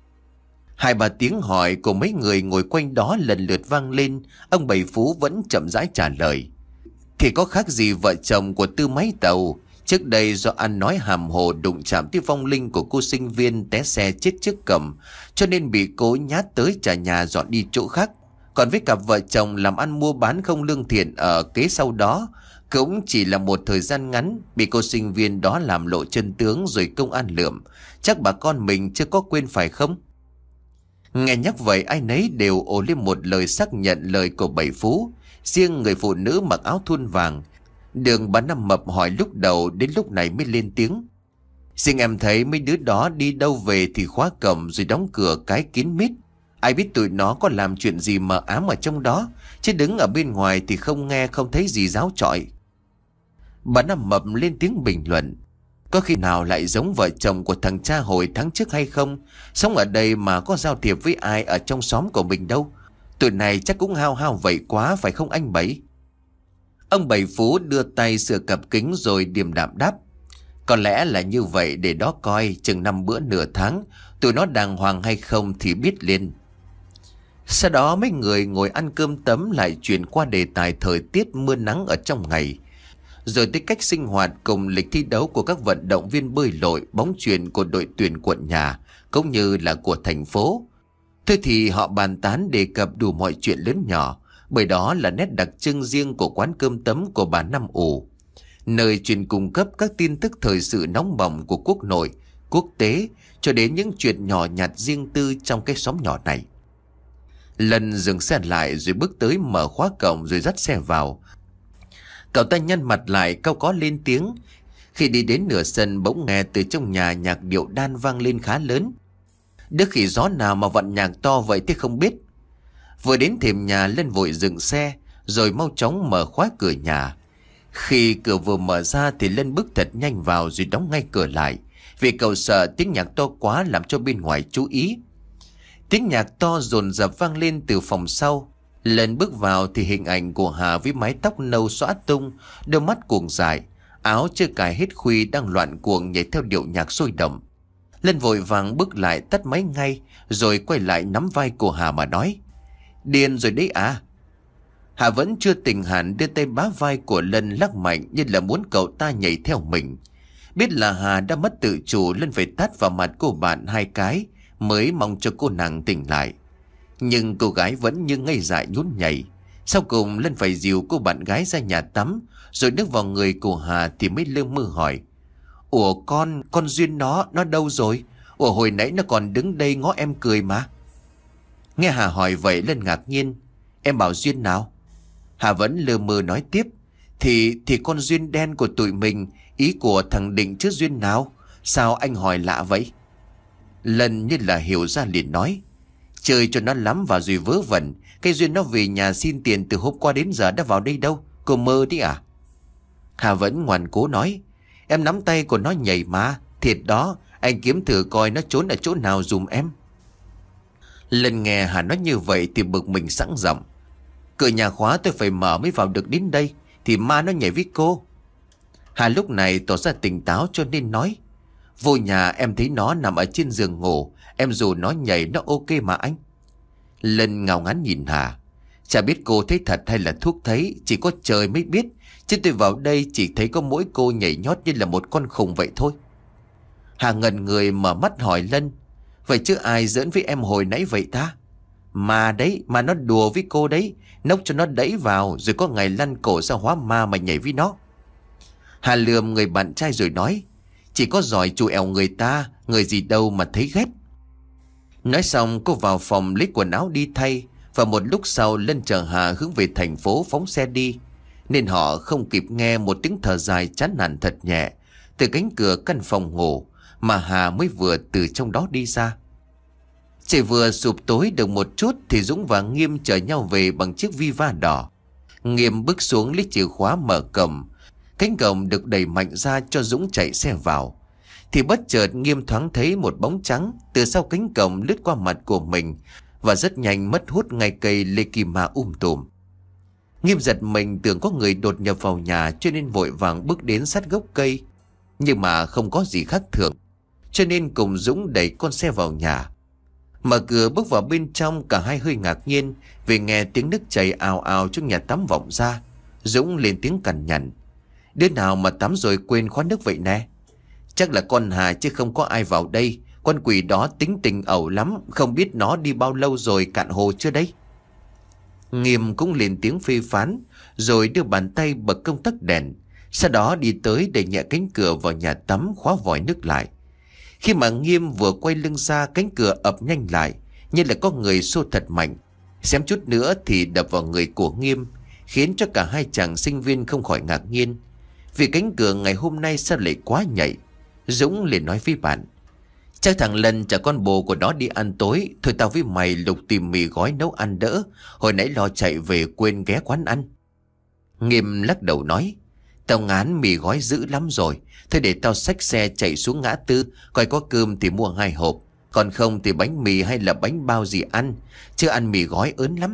Hai ba tiếng hỏi của mấy người ngồi quanh đó lần lượt vang lên. Ông Bảy Phú vẫn chậm rãi trả lời. Thì có khác gì vợ chồng của Tư Máy Tàu. Trước đây do ăn nói hàm hồ đụng chạm tới vong linh của cô sinh viên té xe chết trước cổng, cho nên bị cố nhát tới trả nhà dọn đi chỗ khác. Còn với cặp vợ chồng làm ăn mua bán không lương thiện ở kế sau đó, cũng chỉ là một thời gian ngắn bị cô sinh viên đó làm lộ chân tướng rồi công an lượm. Chắc bà con mình chưa có quên phải không? Nghe nhắc vậy ai nấy đều ồ lên một lời xác nhận lời của Bảy Phú. Riêng người phụ nữ mặc áo thun vàng, đường bà Năm Mập hỏi lúc đầu đến lúc này mới lên tiếng. Riêng em thấy mấy đứa đó đi đâu về thì khóa cổng rồi đóng cửa cái kín mít. Ai biết tụi nó có làm chuyện gì mờ ám ở trong đó, chứ đứng ở bên ngoài thì không nghe không thấy gì giáo chọi. Bà Năm Mập lên tiếng bình luận. Có khi nào lại giống vợ chồng của thằng cha hồi tháng trước hay không? Sống ở đây mà có giao thiệp với ai ở trong xóm của mình đâu. Tụi này chắc cũng hao hao vậy quá phải không anh Bảy? Ông Bảy Phú đưa tay sửa cặp kính rồi điềm đạm đáp. Có lẽ là như vậy, để đó coi chừng năm bữa nửa tháng tụi nó đàng hoàng hay không thì biết liền. Sau đó mấy người ngồi ăn cơm tấm lại chuyển qua đề tài thời tiết mưa nắng ở trong ngày, rồi tới cách sinh hoạt cùng lịch thi đấu của các vận động viên bơi lội, bóng chuyền của đội tuyển quận nhà cũng như là của thành phố. Thôi thì họ bàn tán đề cập đủ mọi chuyện lớn nhỏ, bởi đó là nét đặc trưng riêng của quán cơm tấm của bà Năm Ủ, nơi truyền cung cấp các tin tức thời sự nóng bỏng của quốc nội, quốc tế, cho đến những chuyện nhỏ nhặt riêng tư trong cái xóm nhỏ này. Lần dừng xe lại rồi bước tới mở khóa cổng rồi dắt xe vào. Cậu ta nhăn mặt lại cau có lên tiếng. Khi đi đến nửa sân bỗng nghe từ trong nhà nhạc điệu đan vang lên khá lớn. Đứa khỉ gió nào mà vặn nhạc to vậy thế không biết. Vừa đến thềm nhà Lân vội dừng xe rồi mau chóng mở khóa cửa nhà. Khi cửa vừa mở ra thì Lân bước thật nhanh vào rồi đóng ngay cửa lại, vì cậu sợ tiếng nhạc to quá làm cho bên ngoài chú ý. Tiếng nhạc to dồn dập vang lên từ phòng sau. Lân bước vào thì hình ảnh của Hà với mái tóc nâu xõa tung, đôi mắt cuồng dại, áo chưa cài hết khuy đang loạn cuồng nhảy theo điệu nhạc sôi động. Lân vội vàng bước lại tắt máy ngay rồi quay lại nắm vai của Hà mà nói. Điên rồi đấy à? Hà vẫn chưa tỉnh hẳn, đưa tay bá vai của Lân lắc mạnh như là muốn cậu ta nhảy theo mình. Biết là Hà đã mất tự chủ, Lân phải tát vào mặt cô bạn hai cái mới mong cho cô nàng tỉnh lại. Nhưng cô gái vẫn như ngây dại nhún nhảy. Sau cùng Lân phải dìu cô bạn gái ra nhà tắm, rồi nước vào người của Hà thì mới lơ mơ hỏi: Ủa con, con Duyên nó, nó đâu rồi? Ủa hồi nãy nó còn đứng đây ngó em cười mà. Nghe Hà hỏi vậy Lân ngạc nhiên: Em bảo Duyên nào? Hà vẫn lơ mơ nói tiếp: Thì, thì con Duyên đen của tụi mình, ý của thằng Định chứ Duyên nào? Sao anh hỏi lạ vậy? Lân như là hiểu ra liền nói: Chơi cho nó lắm vào rồi vớ vẩn. Cái Duyên nó về nhà xin tiền từ hôm qua đến giờ đã vào đây đâu. Cô mơ đi à? Hà vẫn ngoan cố nói: Em nắm tay của nó nhảy mà. Thiệt đó, anh kiếm thử coi nó trốn ở chỗ nào dùm em. Lần nghe Hà nói như vậy thì bực mình sẵn giọng: Cửa nhà khóa tôi phải mở mới vào được đến đây, thì ma nó nhảy với cô. Hà lúc này tỏ ra tỉnh táo cho nên nói: Vô nhà em thấy nó nằm ở trên giường ngủ, em dù nó nhảy nó ok mà anh. Lân ngao ngán nhìn Hà: Chả biết cô thấy thật hay là thuốc thấy, chỉ có trời mới biết. Chứ tôi vào đây chỉ thấy có mỗi cô nhảy nhót như là một con khùng vậy thôi. Hà ngẩn người mở mắt hỏi Lân: Vậy chứ ai giỡn với em hồi nãy vậy ta? Mà đấy, mà nó đùa với cô đấy, nốc cho nó đẩy vào rồi có ngày lăn cổ ra hóa ma mà nhảy với nó. Hà lườm người bạn trai rồi nói: Chỉ có giỏi chù ẻo người ta, người gì đâu mà thấy ghét. Nói xong cô vào phòng lấy quần áo đi thay. Và một lúc sau Lân chờ Hà hướng về thành phố phóng xe đi, nên họ không kịp nghe một tiếng thở dài chán nản thật nhẹ từ cánh cửa căn phòng ngủ mà Hà mới vừa từ trong đó đi ra. Trời vừa sụp tối được một chút thì Dũng và Nghiêm chở nhau về bằng chiếc Viva đỏ. Nghiêm bước xuống lấy chìa khóa mở cổng. Cánh cổng được đẩy mạnh ra cho Dũng chạy xe vào. Thì bất chợt Nghiêm thoáng thấy một bóng trắng từ sau cánh cổng lướt qua mặt của mình và rất nhanh mất hút ngay cây lê kim ma um tùm. Nghiêm giật mình tưởng có người đột nhập vào nhà cho nên vội vàng bước đến sát gốc cây. Nhưng mà không có gì khác thường, cho nên cùng Dũng đẩy con xe vào nhà. Mở cửa bước vào bên trong, cả hai hơi ngạc nhiên vì nghe tiếng nước chảy ào ào trong nhà tắm vọng ra. Dũng lên tiếng cằn nhằn: Đứa nào mà tắm rồi quên khóa nước vậy nè? Chắc là con Hà chứ không có ai vào đây. Con quỷ đó tính tình ẩu lắm, không biết nó đi bao lâu rồi cạn hồ chưa đấy. Nghiêm cũng lên tiếng phê phán, rồi đưa bàn tay bật công tắc đèn. Sau đó đi tới đẩy nhẹ cánh cửa vào nhà tắm, khóa vòi nước lại. Khi mà Nghiêm vừa quay lưng ra, cánh cửa ập nhanh lại, như là có người xô thật mạnh. Xém chút nữa thì đập vào người của Nghiêm, khiến cho cả hai chàng sinh viên không khỏi ngạc nhiên. Vì cánh cửa ngày hôm nay sao lại quá nhạy. Dũng liền nói với bạn: Chắc thằng Lân chở con bồ của nó đi ăn tối. Thôi tao với mày lục tìm mì gói nấu ăn đỡ. Hồi nãy lo chạy về quên ghé quán ăn. Nghiêm lắc đầu nói: Tao ngán mì gói dữ lắm rồi. Thôi để tao xách xe chạy xuống ngã tư, coi có cơm thì mua hai hộp, còn không thì bánh mì hay là bánh bao gì ăn, chứ ăn mì gói ớn lắm.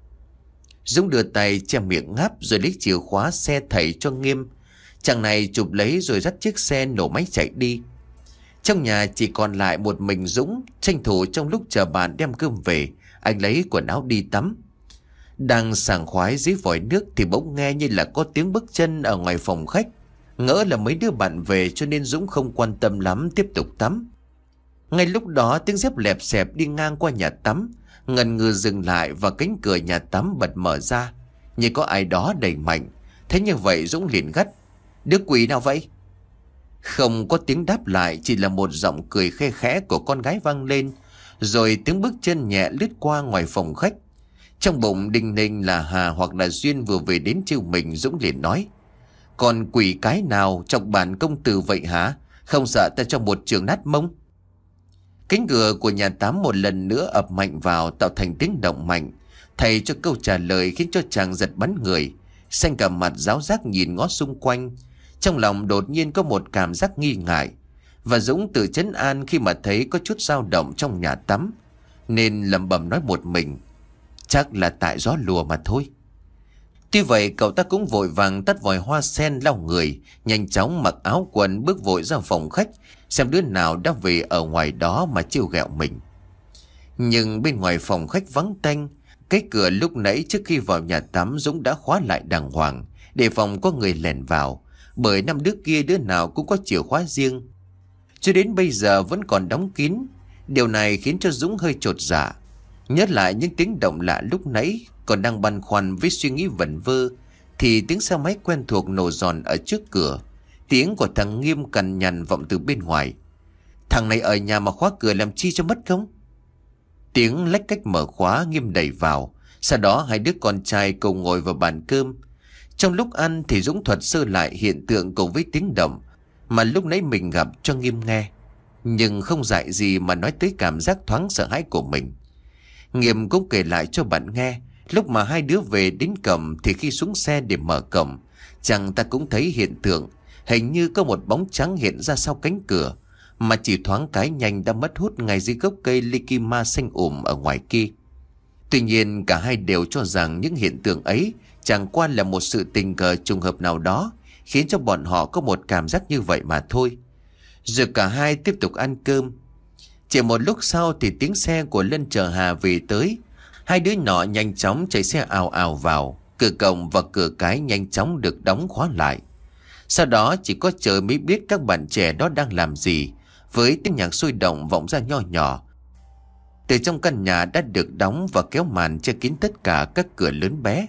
Dũng đưa tay che miệng ngáp rồi lấy chìa khóa xe thầy cho Nghiêm. Chàng này chụp lấy rồi dắt chiếc xe nổ máy chạy đi. Trong nhà chỉ còn lại một mình Dũng. Tranh thủ trong lúc chờ bạn đem cơm về, anh lấy quần áo đi tắm. Đang sảng khoái dưới vòi nước thì bỗng nghe như là có tiếng bước chân ở ngoài phòng khách. Ngỡ là mấy đứa bạn về cho nên Dũng không quan tâm lắm, tiếp tục tắm. Ngay lúc đó tiếng dép lẹp xẹp đi ngang qua nhà tắm, ngần ngừ dừng lại và cánh cửa nhà tắm bật mở ra, như có ai đó đẩy mạnh. Thế như vậy Dũng liền gắt: Đứa quỷ nào vậy? Không có tiếng đáp lại, chỉ là một giọng cười khe khẽ của con gái vang lên, rồi tiếng bước chân nhẹ lướt qua ngoài phòng khách. Trong bụng đinh ninh là Hà hoặc là Duyên vừa về đến chiêu mình. Dũng liền nói: Còn quỷ cái nào chọc bản công tử vậy hả? Không sợ ta cho một trường nát mông? Cánh cửa của nhà tắm một lần nữa ập mạnh vào, tạo thành tiếng động mạnh. Thầy cho câu trả lời khiến cho chàng giật bắn người, xanh cả mặt ráo rác nhìn ngó xung quanh. Trong lòng đột nhiên có một cảm giác nghi ngại, và Dũng tự trấn an khi mà thấy có chút dao động trong nhà tắm, nên lẩm bẩm nói một mình: Chắc là tại gió lùa mà thôi. Tuy vậy cậu ta cũng vội vàng tắt vòi hoa sen lau người, nhanh chóng mặc áo quần bước vội ra phòng khách, xem đứa nào đã về ở ngoài đó mà trêu ghẹo mình. Nhưng bên ngoài phòng khách vắng tanh. Cái cửa lúc nãy trước khi vào nhà tắm Dũng đã khóa lại đàng hoàng, để phòng có người lẻn vào. bởi năm đứa kia đứa nào cũng có chìa khóa riêng. Cho đến bây giờ vẫn còn đóng kín. Điều này khiến cho Dũng hơi chột dạ. Nhớ lại những tiếng động lạ lúc nãy, còn đang băn khoăn với suy nghĩ vẩn vơ, thì tiếng xe máy quen thuộc nổ giòn ở trước cửa. Tiếng của thằng Nghiêm cằn nhằn vọng từ bên ngoài. Thằng này ở nhà mà khóa cửa làm chi cho mất công? Tiếng lách cách mở khóa, Nghiêm đẩy vào. Sau đó hai đứa con trai cùng ngồi vào bàn cơm. Trong lúc ăn thì Dũng thuật sơ lại hiện tượng cùng với tiếng động mà lúc nãy mình gặp cho Nghiêm nghe, nhưng không dại gì mà nói tới cảm giác thoáng sợ hãi của mình. Nghiêm cũng kể lại cho bạn nghe. Lúc mà hai đứa về đến cổng thì khi xuống xe để mở cổng, chàng ta cũng thấy hiện tượng hình như có một bóng trắng hiện ra sau cánh cửa, mà chỉ thoáng cái nhanh đã mất hút ngay dưới gốc cây Likima xanh ủm ở ngoài kia. Tuy nhiên cả hai đều cho rằng những hiện tượng ấy chẳng qua là một sự tình cờ trùng hợp nào đó khiến cho bọn họ có một cảm giác như vậy mà thôi. Rồi cả hai tiếp tục ăn cơm. Chỉ một lúc sau thì tiếng xe của Lân chở Hà về tới. Hai đứa nhỏ nhanh chóng chạy xe ào ào vào. Cửa cổng và cửa cái nhanh chóng được đóng khóa lại. Sau đó chỉ có trời mới biết các bạn trẻ đó đang làm gì, với tiếng nhạc sôi động vọng ra nho nhỏ. Từ trong căn nhà đã được đóng và kéo màn che kín tất cả các cửa lớn bé.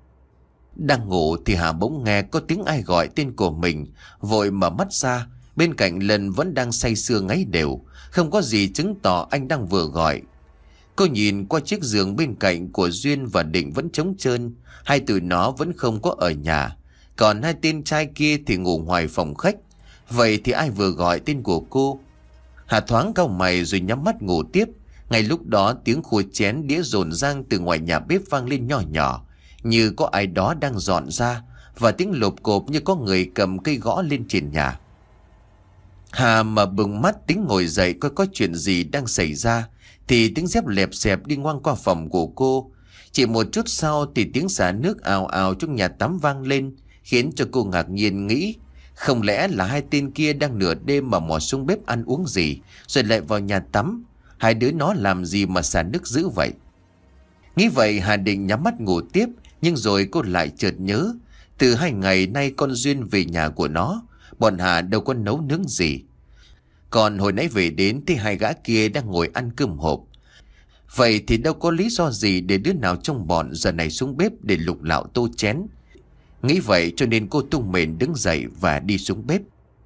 Đang ngủ thì Hà bỗng nghe có tiếng ai gọi tên của mình, vội mở mắt ra. Bên cạnh Lân vẫn đang say sưa ngáy đều, không có gì chứng tỏ anh đang vừa gọi. Cô nhìn qua chiếc giường bên cạnh của Duyên và Định vẫn trống trơn, hai tụi nó vẫn không có ở nhà. Còn hai tên trai kia thì ngủ ngoài phòng khách. Vậy thì ai vừa gọi tên của cô? Hà thoáng cau mày rồi nhắm mắt ngủ tiếp. Ngay lúc đó tiếng khua chén đĩa rồn rang từ ngoài nhà bếp vang lên nhỏ nhỏ, như có ai đó đang dọn ra, và tiếng lộp cộp như có người cầm cây gõ lên trên nhà. Hà mà bừng mắt tính ngồi dậy coi có chuyện gì đang xảy ra, thì tiếng dép lẹp xẹp đi ngoan qua phòng của cô. Chỉ một chút sau thì tiếng xả nước ào ào trong nhà tắm vang lên, khiến cho cô ngạc nhiên nghĩ không lẽ là hai tên kia đang nửa đêm mà mò xuống bếp ăn uống gì rồi lại vào nhà tắm. Hai đứa nó làm gì mà xả nước dữ vậy? Nghĩ vậy Hà định nhắm mắt ngủ tiếp, nhưng rồi cô lại chợt nhớ, từ hai ngày nay con Duyên về nhà của nó, bọn Hà đâu có nấu nướng gì. Còn hồi nãy về đến thì hai gã kia đang ngồi ăn cơm hộp. Vậy thì đâu có lý do gì để đứa nào trong bọn giờ này xuống bếp để lục lạo tô chén. Nghĩ vậy cho nên cô tung mền đứng dậy và đi xuống bếp.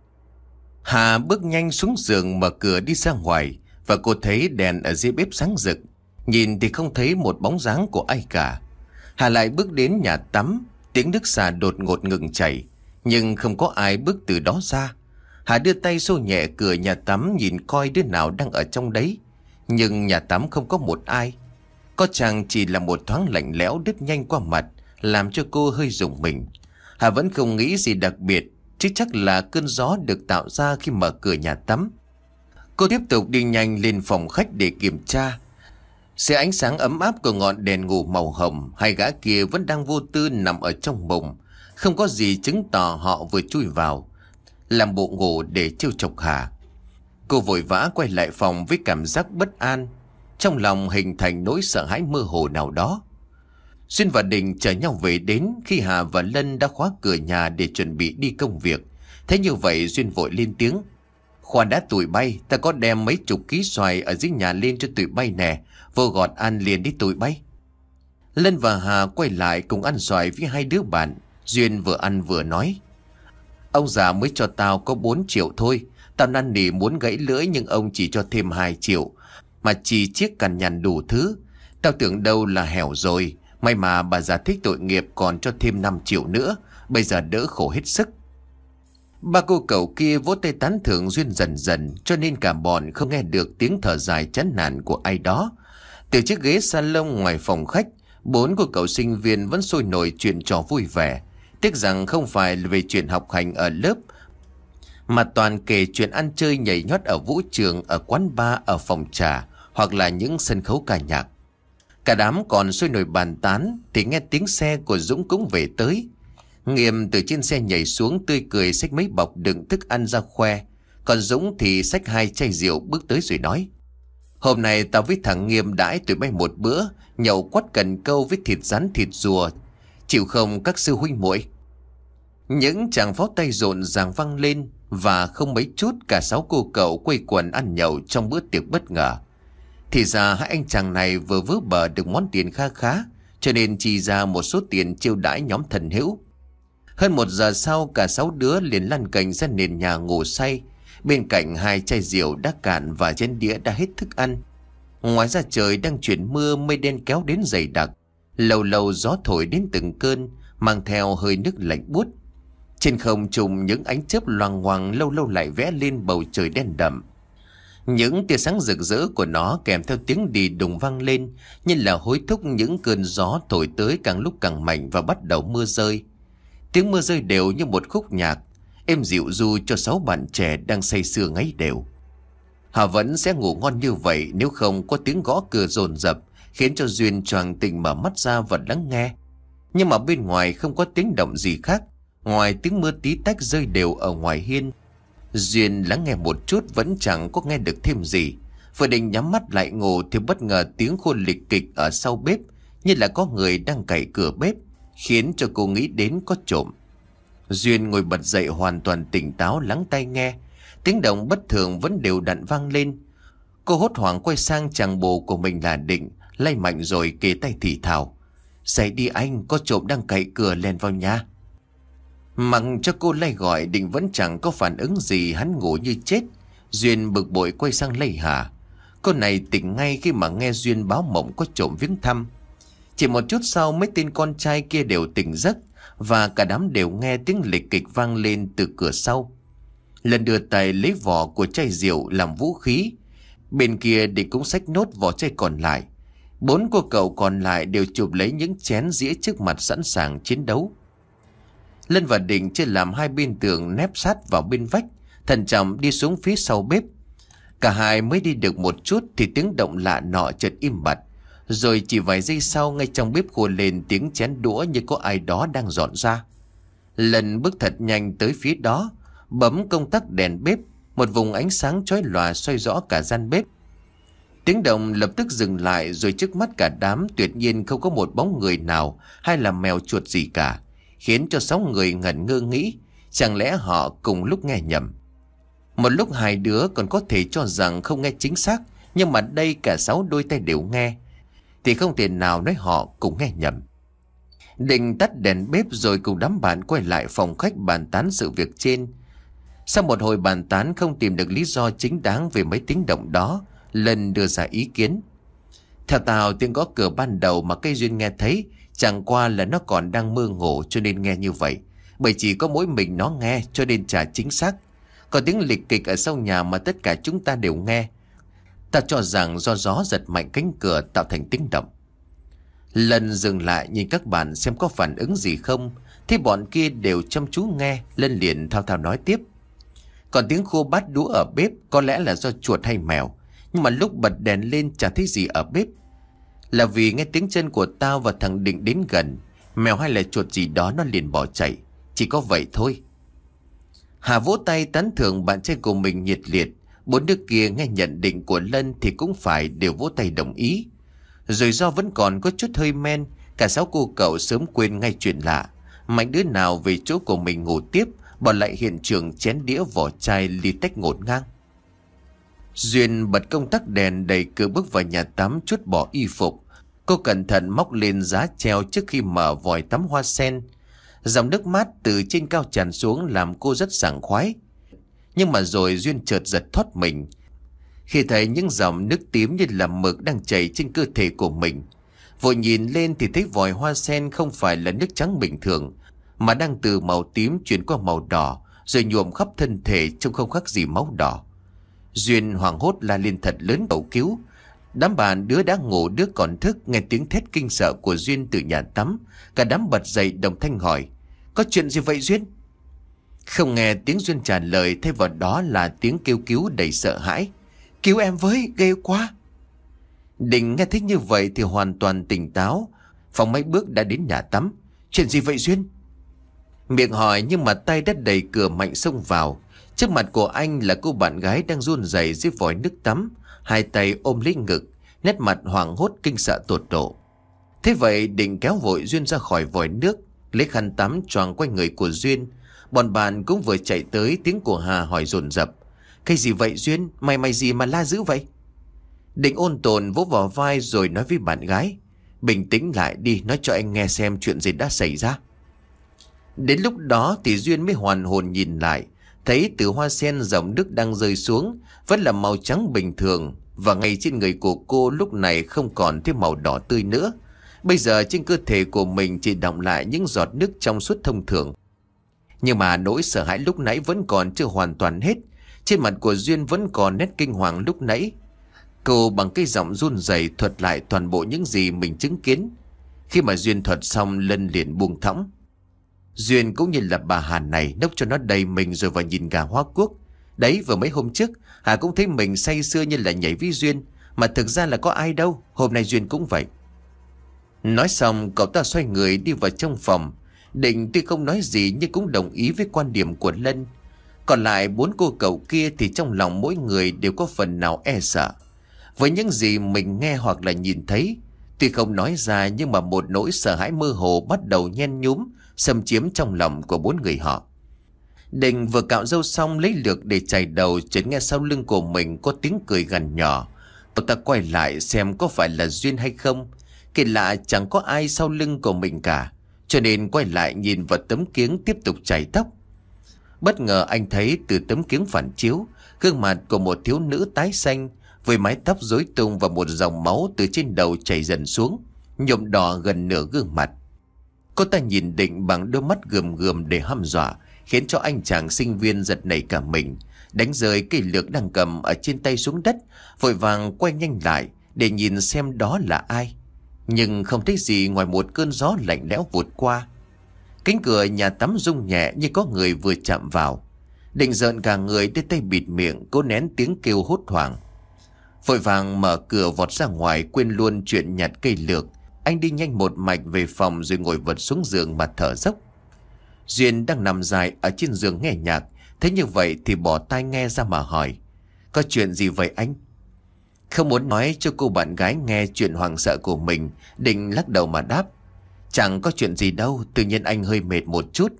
Hà bước nhanh xuống giường mở cửa đi ra ngoài, và cô thấy đèn ở dưới bếp sáng rực. Nhìn thì không thấy một bóng dáng của ai cả. Hà lại bước đến nhà tắm. Tiếng nước xả đột ngột ngừng chảy, nhưng không có ai bước từ đó ra. Hà đưa tay xô nhẹ cửa nhà tắm nhìn coi đứa nào đang ở trong đấy. Nhưng nhà tắm không có một ai. Có chăng chỉ là một thoáng lạnh lẽo đứt nhanh qua mặt, làm cho cô hơi rùng mình. Hà vẫn không nghĩ gì đặc biệt, chứ chắc là cơn gió được tạo ra khi mở cửa nhà tắm. Cô tiếp tục đi nhanh lên phòng khách để kiểm tra. Dưới ánh sáng ấm áp của ngọn đèn ngủ màu hồng, hai gã kia vẫn đang vô tư nằm ở trong bụng. Không có gì chứng tỏ họ vừa chui vào, làm bộ ngủ để trêu chọc Hà. Cô vội vã quay lại phòng với cảm giác bất an, trong lòng hình thành nỗi sợ hãi mơ hồ nào đó. Duyên và Định chở nhau về đến khi Hà và Lân đã khóa cửa nhà để chuẩn bị đi công việc. Thế như vậy Duyên vội lên tiếng: "Khoan đã tụi bay, ta có đem mấy chục ký xoài ở dưới nhà lên cho tụi bay nè, vô gọt ăn liền đi tụi bay." Lân và Hà quay lại cùng ăn xoài với hai đứa bạn. Duyên vừa ăn vừa nói: "Ông già mới cho tao có bốn triệu thôi. Tao năn nỉ muốn gãy lưỡi nhưng ông chỉ cho thêm hai triệu. Mà chỉ chiếc cằn nhằn đủ thứ. Tao tưởng đâu là hẻo rồi. May mà bà già thích tội nghiệp còn cho thêm năm triệu nữa. Bây giờ đỡ khổ hết sức." Ba cô cậu kia vỗ tay tán thưởng Duyên dần dần, cho nên cả bọn không nghe được tiếng thở dài chán nản của ai đó. Từ chiếc ghế salon ngoài phòng khách, bốn cô cậu sinh viên vẫn sôi nổi chuyện trò vui vẻ. Tiếc rằng không phải về chuyện học hành ở lớp, mà toàn kể chuyện ăn chơi nhảy nhót ở vũ trường, ở quán bar, ở phòng trà, hoặc là những sân khấu ca nhạc. Cả đám còn sôi nổi bàn tán thì nghe tiếng xe của Dũng cũng về tới. Nghiêm từ trên xe nhảy xuống tươi cười xách mấy bọc đựng thức ăn ra khoe. Còn Dũng thì xách hai chai rượu bước tới rồi nói: "Hôm nay tao với thằng Nghiêm đãi tụi bay một bữa nhậu quắt cần câu với thịt rắn thịt rùa. Chịu không các sư huynh muội?" Những tràng pháo tay rộn ràng vang lên, và không mấy chút cả sáu cô cậu quây quần ăn nhậu trong bữa tiệc bất ngờ. Thì ra hai anh chàng này vừa vớ bờ được món tiền kha khá, cho nên chi ra một số tiền chiêu đãi nhóm thân hữu. Hơn một giờ sau, cả sáu đứa liền lăn cành ra nền nhà ngủ say, bên cạnh hai chai rượu đã cạn và trên đĩa đã hết thức ăn. Ngoài ra trời đang chuyển mưa, mây đen kéo đến dày đặc, lâu lâu gió thổi đến từng cơn, mang theo hơi nước lạnh buốt. Trên không trung những ánh chớp loằng ngoằng lâu lâu lại vẽ lên bầu trời đen đậm. Những tia sáng rực rỡ của nó kèm theo tiếng đì đùng vang lên, như là hối thúc những cơn gió thổi tới càng lúc càng mạnh và bắt đầu mưa rơi. Tiếng mưa rơi đều như một khúc nhạc, êm dịu du cho sáu bạn trẻ đang say sưa ngáy đều. Họ vẫn sẽ ngủ ngon như vậy nếu không có tiếng gõ cửa dồn dập, khiến cho Duyên choàng tỉnh mở mắt ra và lắng nghe. Nhưng mà bên ngoài không có tiếng động gì khác, ngoài tiếng mưa tí tách rơi đều ở ngoài hiên. Duyên lắng nghe một chút vẫn chẳng có nghe được thêm gì. Vừa định nhắm mắt lại ngủ thì bất ngờ tiếng khôn lịch kịch ở sau bếp, như là có người đang cạy cửa bếp, khiến cho cô nghĩ đến có trộm. Duyên ngồi bật dậy hoàn toàn tỉnh táo, lắng tai nghe. Tiếng động bất thường vẫn đều đặn vang lên. Cô hốt hoảng quay sang chàng bồ của mình là Định, lay mạnh rồi kề tay thì thào: "Dậy đi anh, có trộm đang cạy cửa lèn vào nhà." Mặc cho cô lay gọi, Định vẫn chẳng có phản ứng gì, hắn ngủ như chết. Duyên bực bội quay sang lay Hà. Cô này tỉnh ngay khi mà nghe Duyên báo mộng có trộm viếng thăm. Chỉ một chút sau, mấy tên con trai kia đều tỉnh giấc, và cả đám đều nghe tiếng lịch kịch vang lên từ cửa sau. Lần đưa tay lấy vỏ của chai rượu làm vũ khí. Bên kia Định cũng xách nốt vỏ chai còn lại. Bốn cô cậu còn lại đều chụp lấy những chén dĩa trước mặt sẵn sàng chiến đấu. Lân và Định chia làm hai bên tường nép sát vào bên vách, thận trọng đi xuống phía sau bếp. Cả hai mới đi được một chút thì tiếng động lạ nọ chợt im bặt. Rồi chỉ vài giây sau, ngay trong bếp khua lên tiếng chén đũa như có ai đó đang dọn ra. Lân bước thật nhanh tới phía đó, bấm công tắc đèn bếp. Một vùng ánh sáng chói lòa xoay rõ cả gian bếp. Tiếng động lập tức dừng lại, rồi trước mắt cả đám tuyệt nhiên không có một bóng người nào hay là mèo chuột gì cả, khiến cho sáu người ngẩn ngơ nghĩ chẳng lẽ họ cùng lúc nghe nhầm. Một lúc hai đứa còn có thể cho rằng không nghe chính xác, nhưng mà đây cả sáu đôi tay đều nghe, thì không thể nào nói họ cùng nghe nhầm. Định tắt đèn bếp rồi cùng đám bạn quay lại phòng khách bàn tán sự việc trên. Sau một hồi bàn tán không tìm được lý do chính đáng về mấy tiếng động đó, Lân đưa ra ý kiến: "Theo tao, tiếng gõ cửa ban đầu mà cây Duyên nghe thấy chẳng qua là nó còn đang mơ ngủ cho nên nghe như vậy. Bởi chỉ có mỗi mình nó nghe cho nên chả chính xác. Còn tiếng lịch kịch ở sau nhà mà tất cả chúng ta đều nghe, ta cho rằng do gió giật mạnh cánh cửa tạo thành tiếng động." Lân dừng lại nhìn các bạn xem có phản ứng gì không. Thế bọn kia đều chăm chú nghe. Lân liền thao thao nói tiếp: "Còn tiếng khô bát đũa ở bếp có lẽ là do chuột hay mèo. Nhưng mà lúc bật đèn lên chả thấy gì ở bếp. Là vì nghe tiếng chân của tao và thằng Định đến gần, mèo hay là chuột gì đó nó liền bỏ chạy. Chỉ có vậy thôi." Hà vỗ tay tán thưởng bạn trai của mình nhiệt liệt. Bốn đứa kia nghe nhận định của Lân thì cũng phải đều vỗ tay đồng ý. Rồi do vẫn còn có chút hơi men, cả sáu cô cậu sớm quên ngay chuyện lạ. Mạnh đứa nào về chỗ của mình ngủ tiếp, bỏ lại hiện trường chén đĩa vỏ chai ly tách ngổn ngang. Duyên bật công tắc đèn, đẩy cửa bước vào nhà tắm, trút bỏ y phục. Cô cẩn thận móc lên giá treo trước khi mở vòi tắm hoa sen. Dòng nước mát từ trên cao tràn xuống làm cô rất sảng khoái. Nhưng mà rồi Duyên chợt giật thoát mình khi thấy những dòng nước tím như là mực đang chảy trên cơ thể của mình. Vội nhìn lên thì thấy vòi hoa sen không phải là nước trắng bình thường, mà đang từ màu tím chuyển qua màu đỏ, rồi nhuộm khắp thân thể trông không khác gì máu đỏ. Duyên hoảng hốt la lên thật lớn cầu cứu. Đám bạn đứa đã ngủ đứa còn thức nghe tiếng thét kinh sợ của Duyên từ nhà tắm. Cả đám bật dậy đồng thanh hỏi: "Có chuyện gì vậy Duyên?" Không nghe tiếng Duyên trả lời, thay vào đó là tiếng kêu cứu đầy sợ hãi: "Cứu em với, ghê quá!" Định nghe thấy như vậy thì hoàn toàn tỉnh táo, phòng mấy bước đã đến nhà tắm. "Chuyện gì vậy Duyên?" Miệng hỏi nhưng mà tay đã đẩy cửa mạnh xông vào. Trước mặt của anh là cô bạn gái đang run rẩy dưới vòi nước tắm, hai tay ôm lấy ngực, nét mặt hoảng hốt kinh sợ tột độ. Thế vậy Định kéo vội Duyên ra khỏi vòi nước. lấy khăn tắm choàng quanh người của Duyên. Bọn bạn cũng vừa chạy tới, tiếng của Hà hỏi dồn dập: "Cái gì vậy Duyên? Mày mày gì mà la dữ vậy?" Định ôn tồn vỗ vào vai rồi nói với bạn gái: "Bình tĩnh lại đi, nói cho anh nghe xem chuyện gì đã xảy ra." Đến lúc đó thì Duyên mới hoàn hồn nhìn lại, thấy từ hoa sen dòng nước đang rơi xuống vẫn là màu trắng bình thường, và ngay trên người của cô lúc này không còn thêm màu đỏ tươi nữa. Bây giờ trên cơ thể của mình chỉ đọng lại những giọt nước trong suốt thông thường. Nhưng mà nỗi sợ hãi lúc nãy vẫn còn chưa hoàn toàn hết. Trên mặt của Duyên vẫn còn nét kinh hoàng lúc nãy. Cô bằng cái giọng run rẩy thuật lại toàn bộ những gì mình chứng kiến. Khi mà Duyên thuật xong, Lân liền buông thõng: "Duyên cũng như là bà Hàn này, nốc cho nó đầy mình rồi vào nhìn gà hóa quốc. Đấy, vừa mấy hôm trước Hà cũng thấy mình say sưa như là nhảy với Duyên, mà thực ra là có ai đâu, hôm nay Duyên cũng vậy." Nói xong cậu ta xoay người đi vào trong phòng. Định tuy không nói gì nhưng cũng đồng ý với quan điểm của Lân. Còn lại bốn cô cậu kia thì trong lòng mỗi người đều có phần nào e sợ với những gì mình nghe hoặc là nhìn thấy. Tuy không nói ra nhưng mà một nỗi sợ hãi mơ hồ bắt đầu nhen nhúm xâm chiếm trong lòng của bốn người họ. Định vừa cạo râu xong lấy lược để chải đầu, chợt nghe sau lưng của mình có tiếng cười gằn nhỏ. Cậu ta quay lại xem có phải là Duyên hay không. Kỳ lạ, chẳng có ai sau lưng của mình cả, cho nên quay lại nhìn vào tấm kiếng tiếp tục chải tóc. Bất ngờ anh thấy từ tấm kiếng phản chiếu gương mặt của một thiếu nữ tái xanh, với mái tóc rối tung và một dòng máu từ trên đầu chảy dần xuống, nhuộm đỏ gần nửa gương mặt. Cô ta nhìn Định bằng đôi mắt gườm gườm để hăm dọa, khiến cho anh chàng sinh viên giật nảy cả mình, đánh rơi cây lược đang cầm ở trên tay xuống đất, vội vàng quay nhanh lại để nhìn xem đó là ai. Nhưng không thấy gì ngoài một cơn gió lạnh lẽo vụt qua. Cánh cửa nhà tắm rung nhẹ như có người vừa chạm vào. Định rợn cả người, đưa tay bịt miệng cố nén tiếng kêu hốt hoảng. Vội vàng mở cửa vọt ra ngoài, quên luôn chuyện nhặt cây lược. Anh đi nhanh một mạch về phòng rồi ngồi vật xuống giường mà thở dốc. Duyên đang nằm dài ở trên giường nghe nhạc, thấy như vậy thì bỏ tai nghe ra mà hỏi: "Có chuyện gì vậy anh?" Không muốn nói cho cô bạn gái nghe chuyện hoảng sợ của mình, Định lắc đầu mà đáp: "Chẳng có chuyện gì đâu, tự nhiên anh hơi mệt một chút."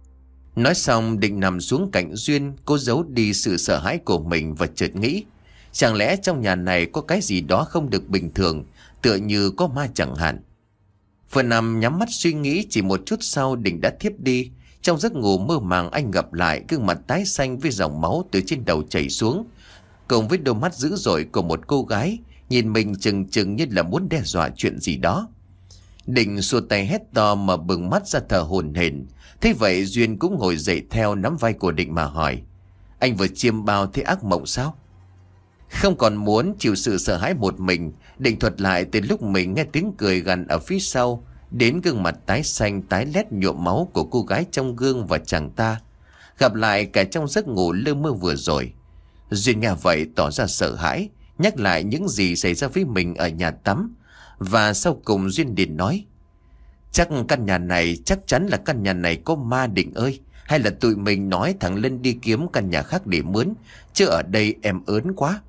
Nói xong Định nằm xuống cạnh Duyên, cố giấu đi sự sợ hãi của mình và chợt nghĩ: chẳng lẽ trong nhà này có cái gì đó không được bình thường, tựa như có ma chẳng hạn. Vừa nằm nhắm mắt suy nghĩ, chỉ một chút sau Định đã thiếp đi. Trong giấc ngủ mơ màng anh gặp lại gương mặt tái xanh với dòng máu từ trên đầu chảy xuống, cùng với đôi mắt dữ dội của một cô gái nhìn mình chừng chừng như là muốn đe dọa chuyện gì đó. Định xua tay hét to mà bừng mắt ra thở hổn hển. Thế vậy Duyên cũng ngồi dậy theo, nắm vai của Định mà hỏi: "Anh vừa chiêm bao thế ác mộng sao?" Không còn muốn chịu sự sợ hãi một mình, Định thuật lại từ lúc mình nghe tiếng cười gằn ở phía sau, đến gương mặt tái xanh tái lét nhuộm máu của cô gái trong gương và chàng ta, gặp lại cả trong giấc ngủ lơ mơ vừa rồi. Duyên nghe vậy tỏ ra sợ hãi, nhắc lại những gì xảy ra với mình ở nhà tắm. Và sau cùng Duyên liền nói: "Chắc căn nhà này, chắc chắn là căn nhà này có ma Định ơi. Hay là tụi mình nói thằng Lân đi kiếm căn nhà khác để mướn, chứ ở đây em ớn quá."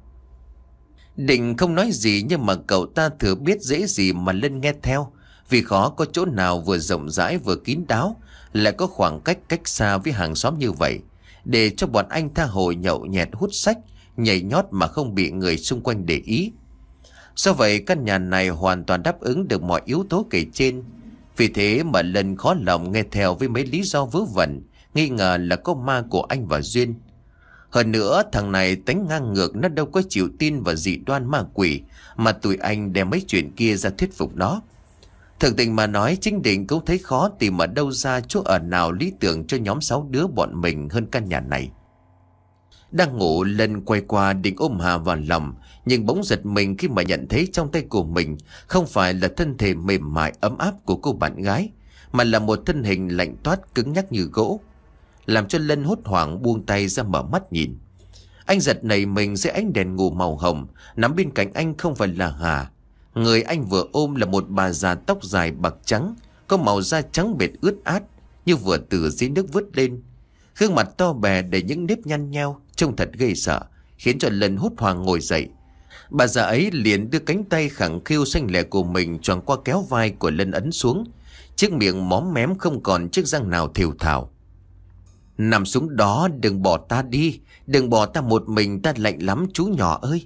Định không nói gì, nhưng mà cậu ta thừa biết dễ gì mà Lân nghe theo, vì khó có chỗ nào vừa rộng rãi vừa kín đáo, lại có khoảng cách cách xa với hàng xóm như vậy, để cho bọn anh tha hồ nhậu nhẹt hút sách, nhảy nhót mà không bị người xung quanh để ý. Do vậy căn nhà này hoàn toàn đáp ứng được mọi yếu tố kể trên. Vì thế mà Lân khó lòng nghe theo với mấy lý do vớ vẩn, nghi ngờ là có ma của anh và Duyên. Hơn nữa thằng này tánh ngang ngược, nó đâu có chịu tin vào dị đoan ma quỷ mà tụi anh đem mấy chuyện kia ra thuyết phục nó. Thực tình mà nói, chính Định cũng thấy khó tìm ở đâu ra chỗ ở nào lý tưởng cho nhóm sáu đứa bọn mình hơn căn nhà này. Đang ngủ, Lân quay qua định ôm Hà vào lòng, nhưng bỗng giật mình khi mà nhận thấy trong tay của mình không phải là thân thể mềm mại ấm áp của cô bạn gái, mà là một thân hình lạnh toát cứng nhắc như gỗ, làm cho Lân hốt hoảng buông tay ra mở mắt nhìn. Anh giật nảy mình dưới ánh đèn ngủ màu hồng, nằm bên cạnh anh không phải là Hà. Người anh vừa ôm là một bà già tóc dài bạc trắng, có màu da trắng bệt ướt át như vừa từ dưới nước vớt lên. Gương mặt to bè đầy những nếp nhăn nheo, trông thật ghê sợ, khiến cho Lân hốt hoảng ngồi dậy. Bà già ấy liền đưa cánh tay khẳng khiu xanh lẻ của mình choàng qua kéo vai của Lân ấn xuống. chiếc miệng móm mém không còn chiếc răng nào thều thào. Nằm xuống đó, đừng bỏ ta đi, đừng bỏ ta một mình, ta lạnh lắm chú nhỏ ơi.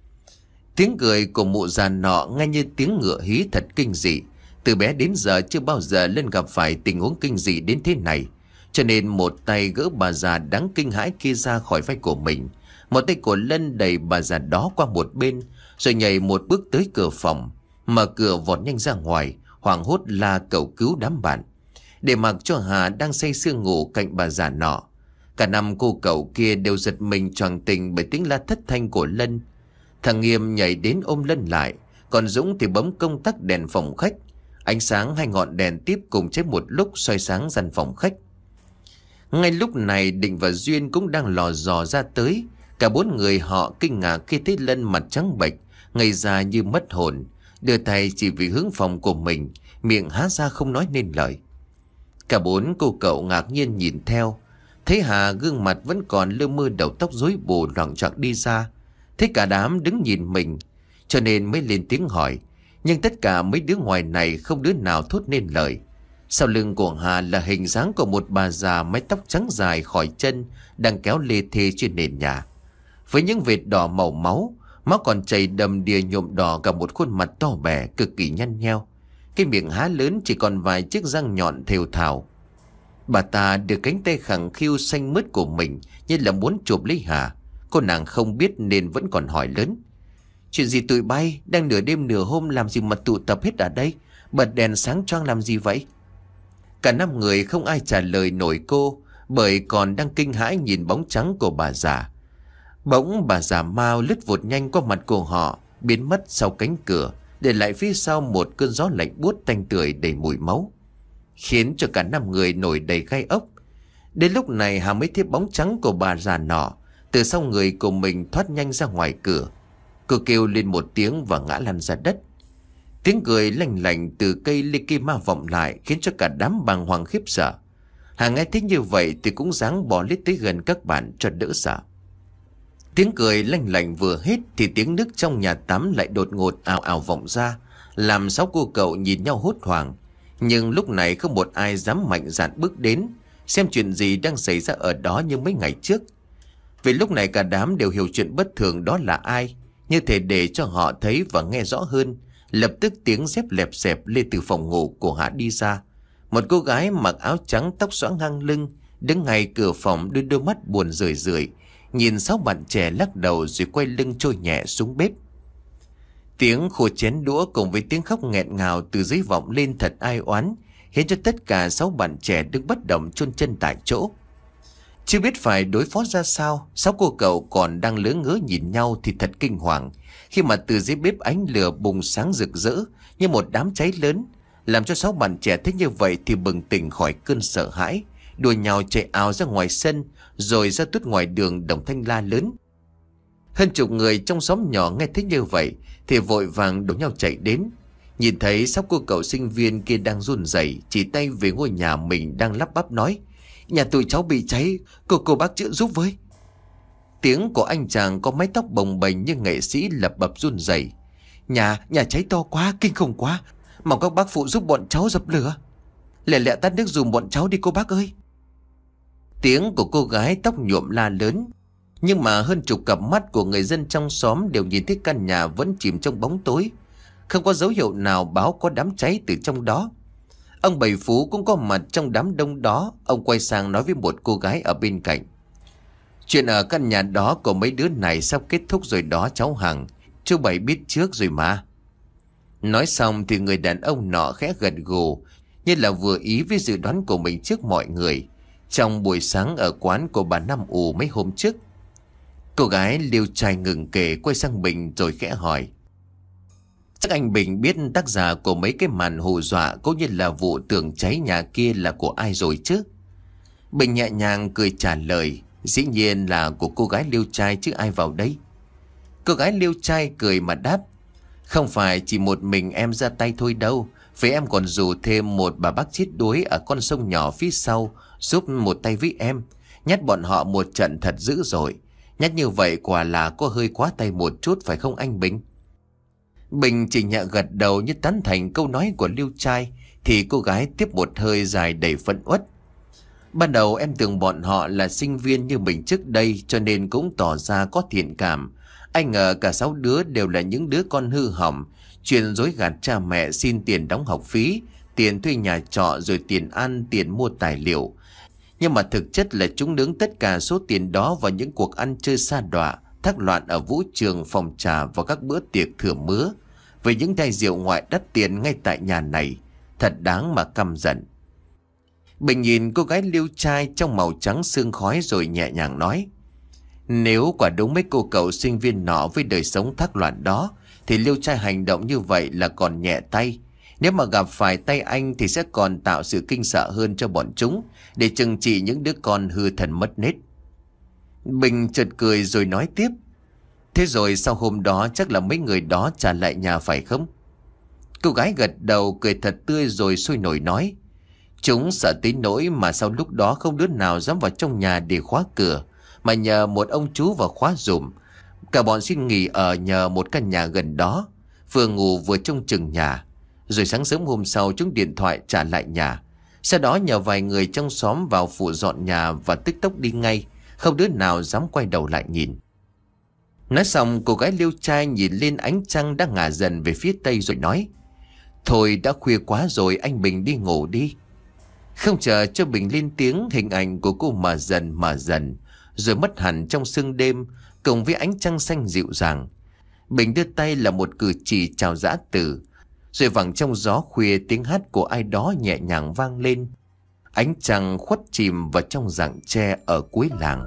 Tiếng cười của mụ già nọ nghe như tiếng ngựa hí thật kinh dị. Từ bé đến giờ chưa bao giờ Lân gặp phải tình huống kinh dị đến thế này, cho nên một tay gỡ bà già đáng kinh hãi kia ra khỏi vai của mình. Một tay của Lân đẩy bà già đó qua một bên, rồi nhảy một bước tới cửa phòng, mở cửa vọt nhanh ra ngoài, hoảng hốt la cầu cứu đám bạn, để mặc cho Hà đang say sưa ngủ cạnh bà già nọ. Cả năm cô cậu kia đều giật mình choàng tỉnh bởi tiếng la thất thanh của Lân. Thằng Nghiêm nhảy đến ôm Lân lại, còn Dũng thì bấm công tắc đèn phòng khách. Ánh sáng hai ngọn đèn tiếp cùng cháy một lúc soi sáng gian phòng khách. Ngay lúc này Định và Duyên cũng đang lò dò ra tới. Cả bốn người họ kinh ngạc khi thấy Lân mặt trắng bệch, ngây ra như mất hồn, đưa tay chỉ vì hướng phòng của mình, miệng há ra không nói nên lời. Cả bốn cô cậu ngạc nhiên nhìn theo, thấy Hà gương mặt vẫn còn lơ mơ, đầu tóc rối bù loạng choạng đi ra. Thấy cả đám đứng nhìn mình, cho nên mới lên tiếng hỏi. Nhưng tất cả mấy đứa ngoài này không đứa nào thốt nên lời. Sau lưng của Hà là hình dáng của một bà già mái tóc trắng dài khỏi chân, đang kéo lê thê trên nền nhà, với những vệt đỏ màu máu, máu còn chảy đầm đìa nhuộm đỏ cả một khuôn mặt to bè cực kỳ nhăn nheo. Cái miệng há lớn chỉ còn vài chiếc răng nhọn thều thào. Bà ta đưa cánh tay khẳng khiu xanh mướt của mình như là muốn chụp lấy Hà. Cô nàng không biết nên vẫn còn hỏi lớn. Chuyện gì tụi bay, đang nửa đêm nửa hôm làm gì mà tụ tập hết ở đây, bật đèn sáng choang làm gì vậy? Cả năm người không ai trả lời nổi cô, bởi còn đang kinh hãi nhìn bóng trắng của bà già. Bỗng bà già mau lướt vụt nhanh qua mặt của họ, biến mất sau cánh cửa, để lại phía sau một cơn gió lạnh buốt tanh tưởi đầy mùi máu, khiến cho cả năm người nổi đầy gai ốc. Đến lúc này Hà mới thấy bóng trắng của bà già nọ từ sau người của mình thoát nhanh ra ngoài cửa. Cô kêu lên một tiếng và ngã lăn ra đất. Tiếng cười lanh lảnh từ cây lê kim ma vọng lại, khiến cho cả đám bàng hoàng khiếp sợ. Hà nghe thấy như vậy thì cũng ráng bò lết tới gần các bạn cho đỡ sợ. Tiếng cười lanh lảnh vừa hết thì tiếng nước trong nhà tắm lại đột ngột ào ào vọng ra, làm sáu cô cậu nhìn nhau hốt hoảng. Nhưng lúc này không một ai dám mạnh dạn bước đến xem chuyện gì đang xảy ra ở đó như mấy ngày trước. Vì lúc này cả đám đều hiểu chuyện bất thường đó là ai, như thể để cho họ thấy và nghe rõ hơn. Lập tức tiếng dép lẹp xẹp lên từ phòng ngủ của Hạ đi ra. Một cô gái mặc áo trắng, tóc xõa ngang lưng, đứng ngay cửa phòng, đưa đôi mắt buồn rười rượi nhìn sáu bạn trẻ lắc đầu rồi quay lưng trôi nhẹ xuống bếp. Tiếng khô chén đũa cùng với tiếng khóc nghẹn ngào từ dưới vọng lên thật ai oán, khiến cho tất cả sáu bạn trẻ đứng bất động chôn chân tại chỗ. Chưa biết phải đối phó ra sao, sáu cô cậu còn đang lớ ngớ nhìn nhau thì thật kinh hoàng, khi mà từ dưới bếp ánh lửa bùng sáng rực rỡ như một đám cháy lớn, làm cho sáu bạn trẻ thấy như vậy thì bừng tỉnh khỏi cơn sợ hãi, đùa nhau chạy ào ra ngoài sân, rồi ra tuốt ngoài đường đồng thanh la lớn. Hơn chục người trong xóm nhỏ nghe thấy như vậy thì vội vàng đổ nhau chạy đến. Nhìn thấy sáu cô cậu sinh viên kia đang run rẩy, chỉ tay về ngôi nhà mình đang lắp bắp nói: "Nhà tụi cháu bị cháy, cô cô bác chữa giúp với." Tiếng của anh chàng có mái tóc bồng bềnh như nghệ sĩ lập bập run rẩy: Nhà, nhà cháy to quá, kinh khủng quá, mong các bác phụ giúp bọn cháu dập lửa. Lẹ lẹ tắt nước dùm bọn cháu đi cô bác ơi." Tiếng của cô gái tóc nhuộm la lớn. Nhưng mà hơn chục cặp mắt của người dân trong xóm đều nhìn thấy căn nhà vẫn chìm trong bóng tối, không có dấu hiệu nào báo có đám cháy từ trong đó. Ông Bảy Phú cũng có mặt trong đám đông đó. Ông quay sang nói với một cô gái ở bên cạnh: "Chuyện ở căn nhà đó của mấy đứa này sắp kết thúc rồi đó cháu Hằng. Chú Bảy biết trước rồi mà." Nói xong thì người đàn ông nọ khẽ gật gù, như là vừa ý với dự đoán của mình trước mọi người trong buổi sáng ở quán của bà Năm Ù mấy hôm trước. Cô gái liêu trai ngừng kể, quay sang Bình rồi khẽ hỏi: "Chắc anh Bình biết tác giả của mấy cái màn hù dọa cũng như là vụ tường cháy nhà kia là của ai rồi chứ?" Bình nhẹ nhàng cười trả lời: "Dĩ nhiên là của cô gái liêu trai chứ ai vào đây." Cô gái liêu trai cười mà đáp: "Không phải chỉ một mình em ra tay thôi đâu, vì em còn rủ thêm một bà bác chết đuối ở con sông nhỏ phía sau giúp một tay với em. Nhát bọn họ một trận thật dữ rồi. Nhát như vậy quả là có hơi quá tay một chút phải không anh Bình?" Bình chỉ nhẹ gật đầu như tán thành câu nói của liêu trai, thì cô gái tiếp một hơi dài đầy phẫn uất. Ban đầu em tưởng bọn họ là sinh viên như mình trước đây, cho nên cũng tỏ ra có thiện cảm. Anh ngờ cả sáu đứa đều là những đứa con hư hỏng, chuyện dối gạt cha mẹ xin tiền đóng học phí, tiền thuê nhà trọ, rồi tiền ăn, tiền mua tài liệu. Nhưng mà thực chất là chúng nướng tất cả số tiền đó vào những cuộc ăn chơi sa đọa, thác loạn ở vũ trường, phòng trà và các bữa tiệc thừa mứa, với những chai rượu ngoại đắt tiền ngay tại nhà này. Thật đáng mà căm giận. Bình nhìn cô gái liêu trai trong màu trắng sương khói rồi nhẹ nhàng nói: Nếu quả đúng mấy cô cậu sinh viên nọ với đời sống thác loạn đó, thì liêu trai hành động như vậy là còn nhẹ tay. Nếu mà gặp phải tay anh thì sẽ còn tạo sự kinh sợ hơn cho bọn chúng, để trừng trị những đứa con hư thần mất nết. Bình chợt cười rồi nói tiếp: Thế rồi sau hôm đó chắc là mấy người đó trả lại nhà phải không? Cô gái gật đầu cười thật tươi rồi sôi nổi nói: Chúng sợ tới nỗi mà sau lúc đó không đứa nào dám vào trong nhà để khóa cửa, mà nhờ một ông chú vào khóa dùm. Cả bọn xin nghỉ ở nhờ một căn nhà gần đó, vừa ngủ vừa trông chừng nhà. Rồi sáng sớm hôm sau chúng điện thoại trả lại nhà. Sau đó nhờ vài người trong xóm vào phụ dọn nhà và tức tốc đi ngay, không đứa nào dám quay đầu lại nhìn. Nói xong cô gái liêu trai nhìn lên ánh trăng đang ngả dần về phía tây rồi nói: Thôi đã khuya quá rồi, anh Bình đi ngủ đi. Không chờ cho Bình lên tiếng, hình ảnh của cô mờ dần mờ dần rồi mất hẳn trong sương đêm, cùng với ánh trăng xanh dịu dàng. Bình đưa tay là một cử chỉ chào dã từ, rồi vẳng trong gió khuya tiếng hát của ai đó nhẹ nhàng vang lên. Ánh trăng khuất chìm vào trong rặng tre ở cuối làng.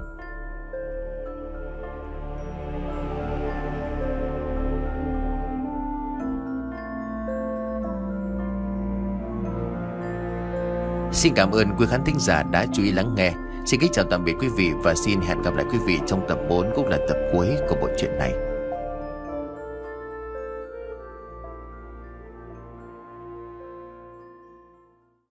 Xin cảm ơn quý khán thính giả đã chú ý lắng nghe. Xin kính chào tạm biệt quý vị và xin hẹn gặp lại quý vị trong tập bốn cũng là tập cuối của bộ truyện này.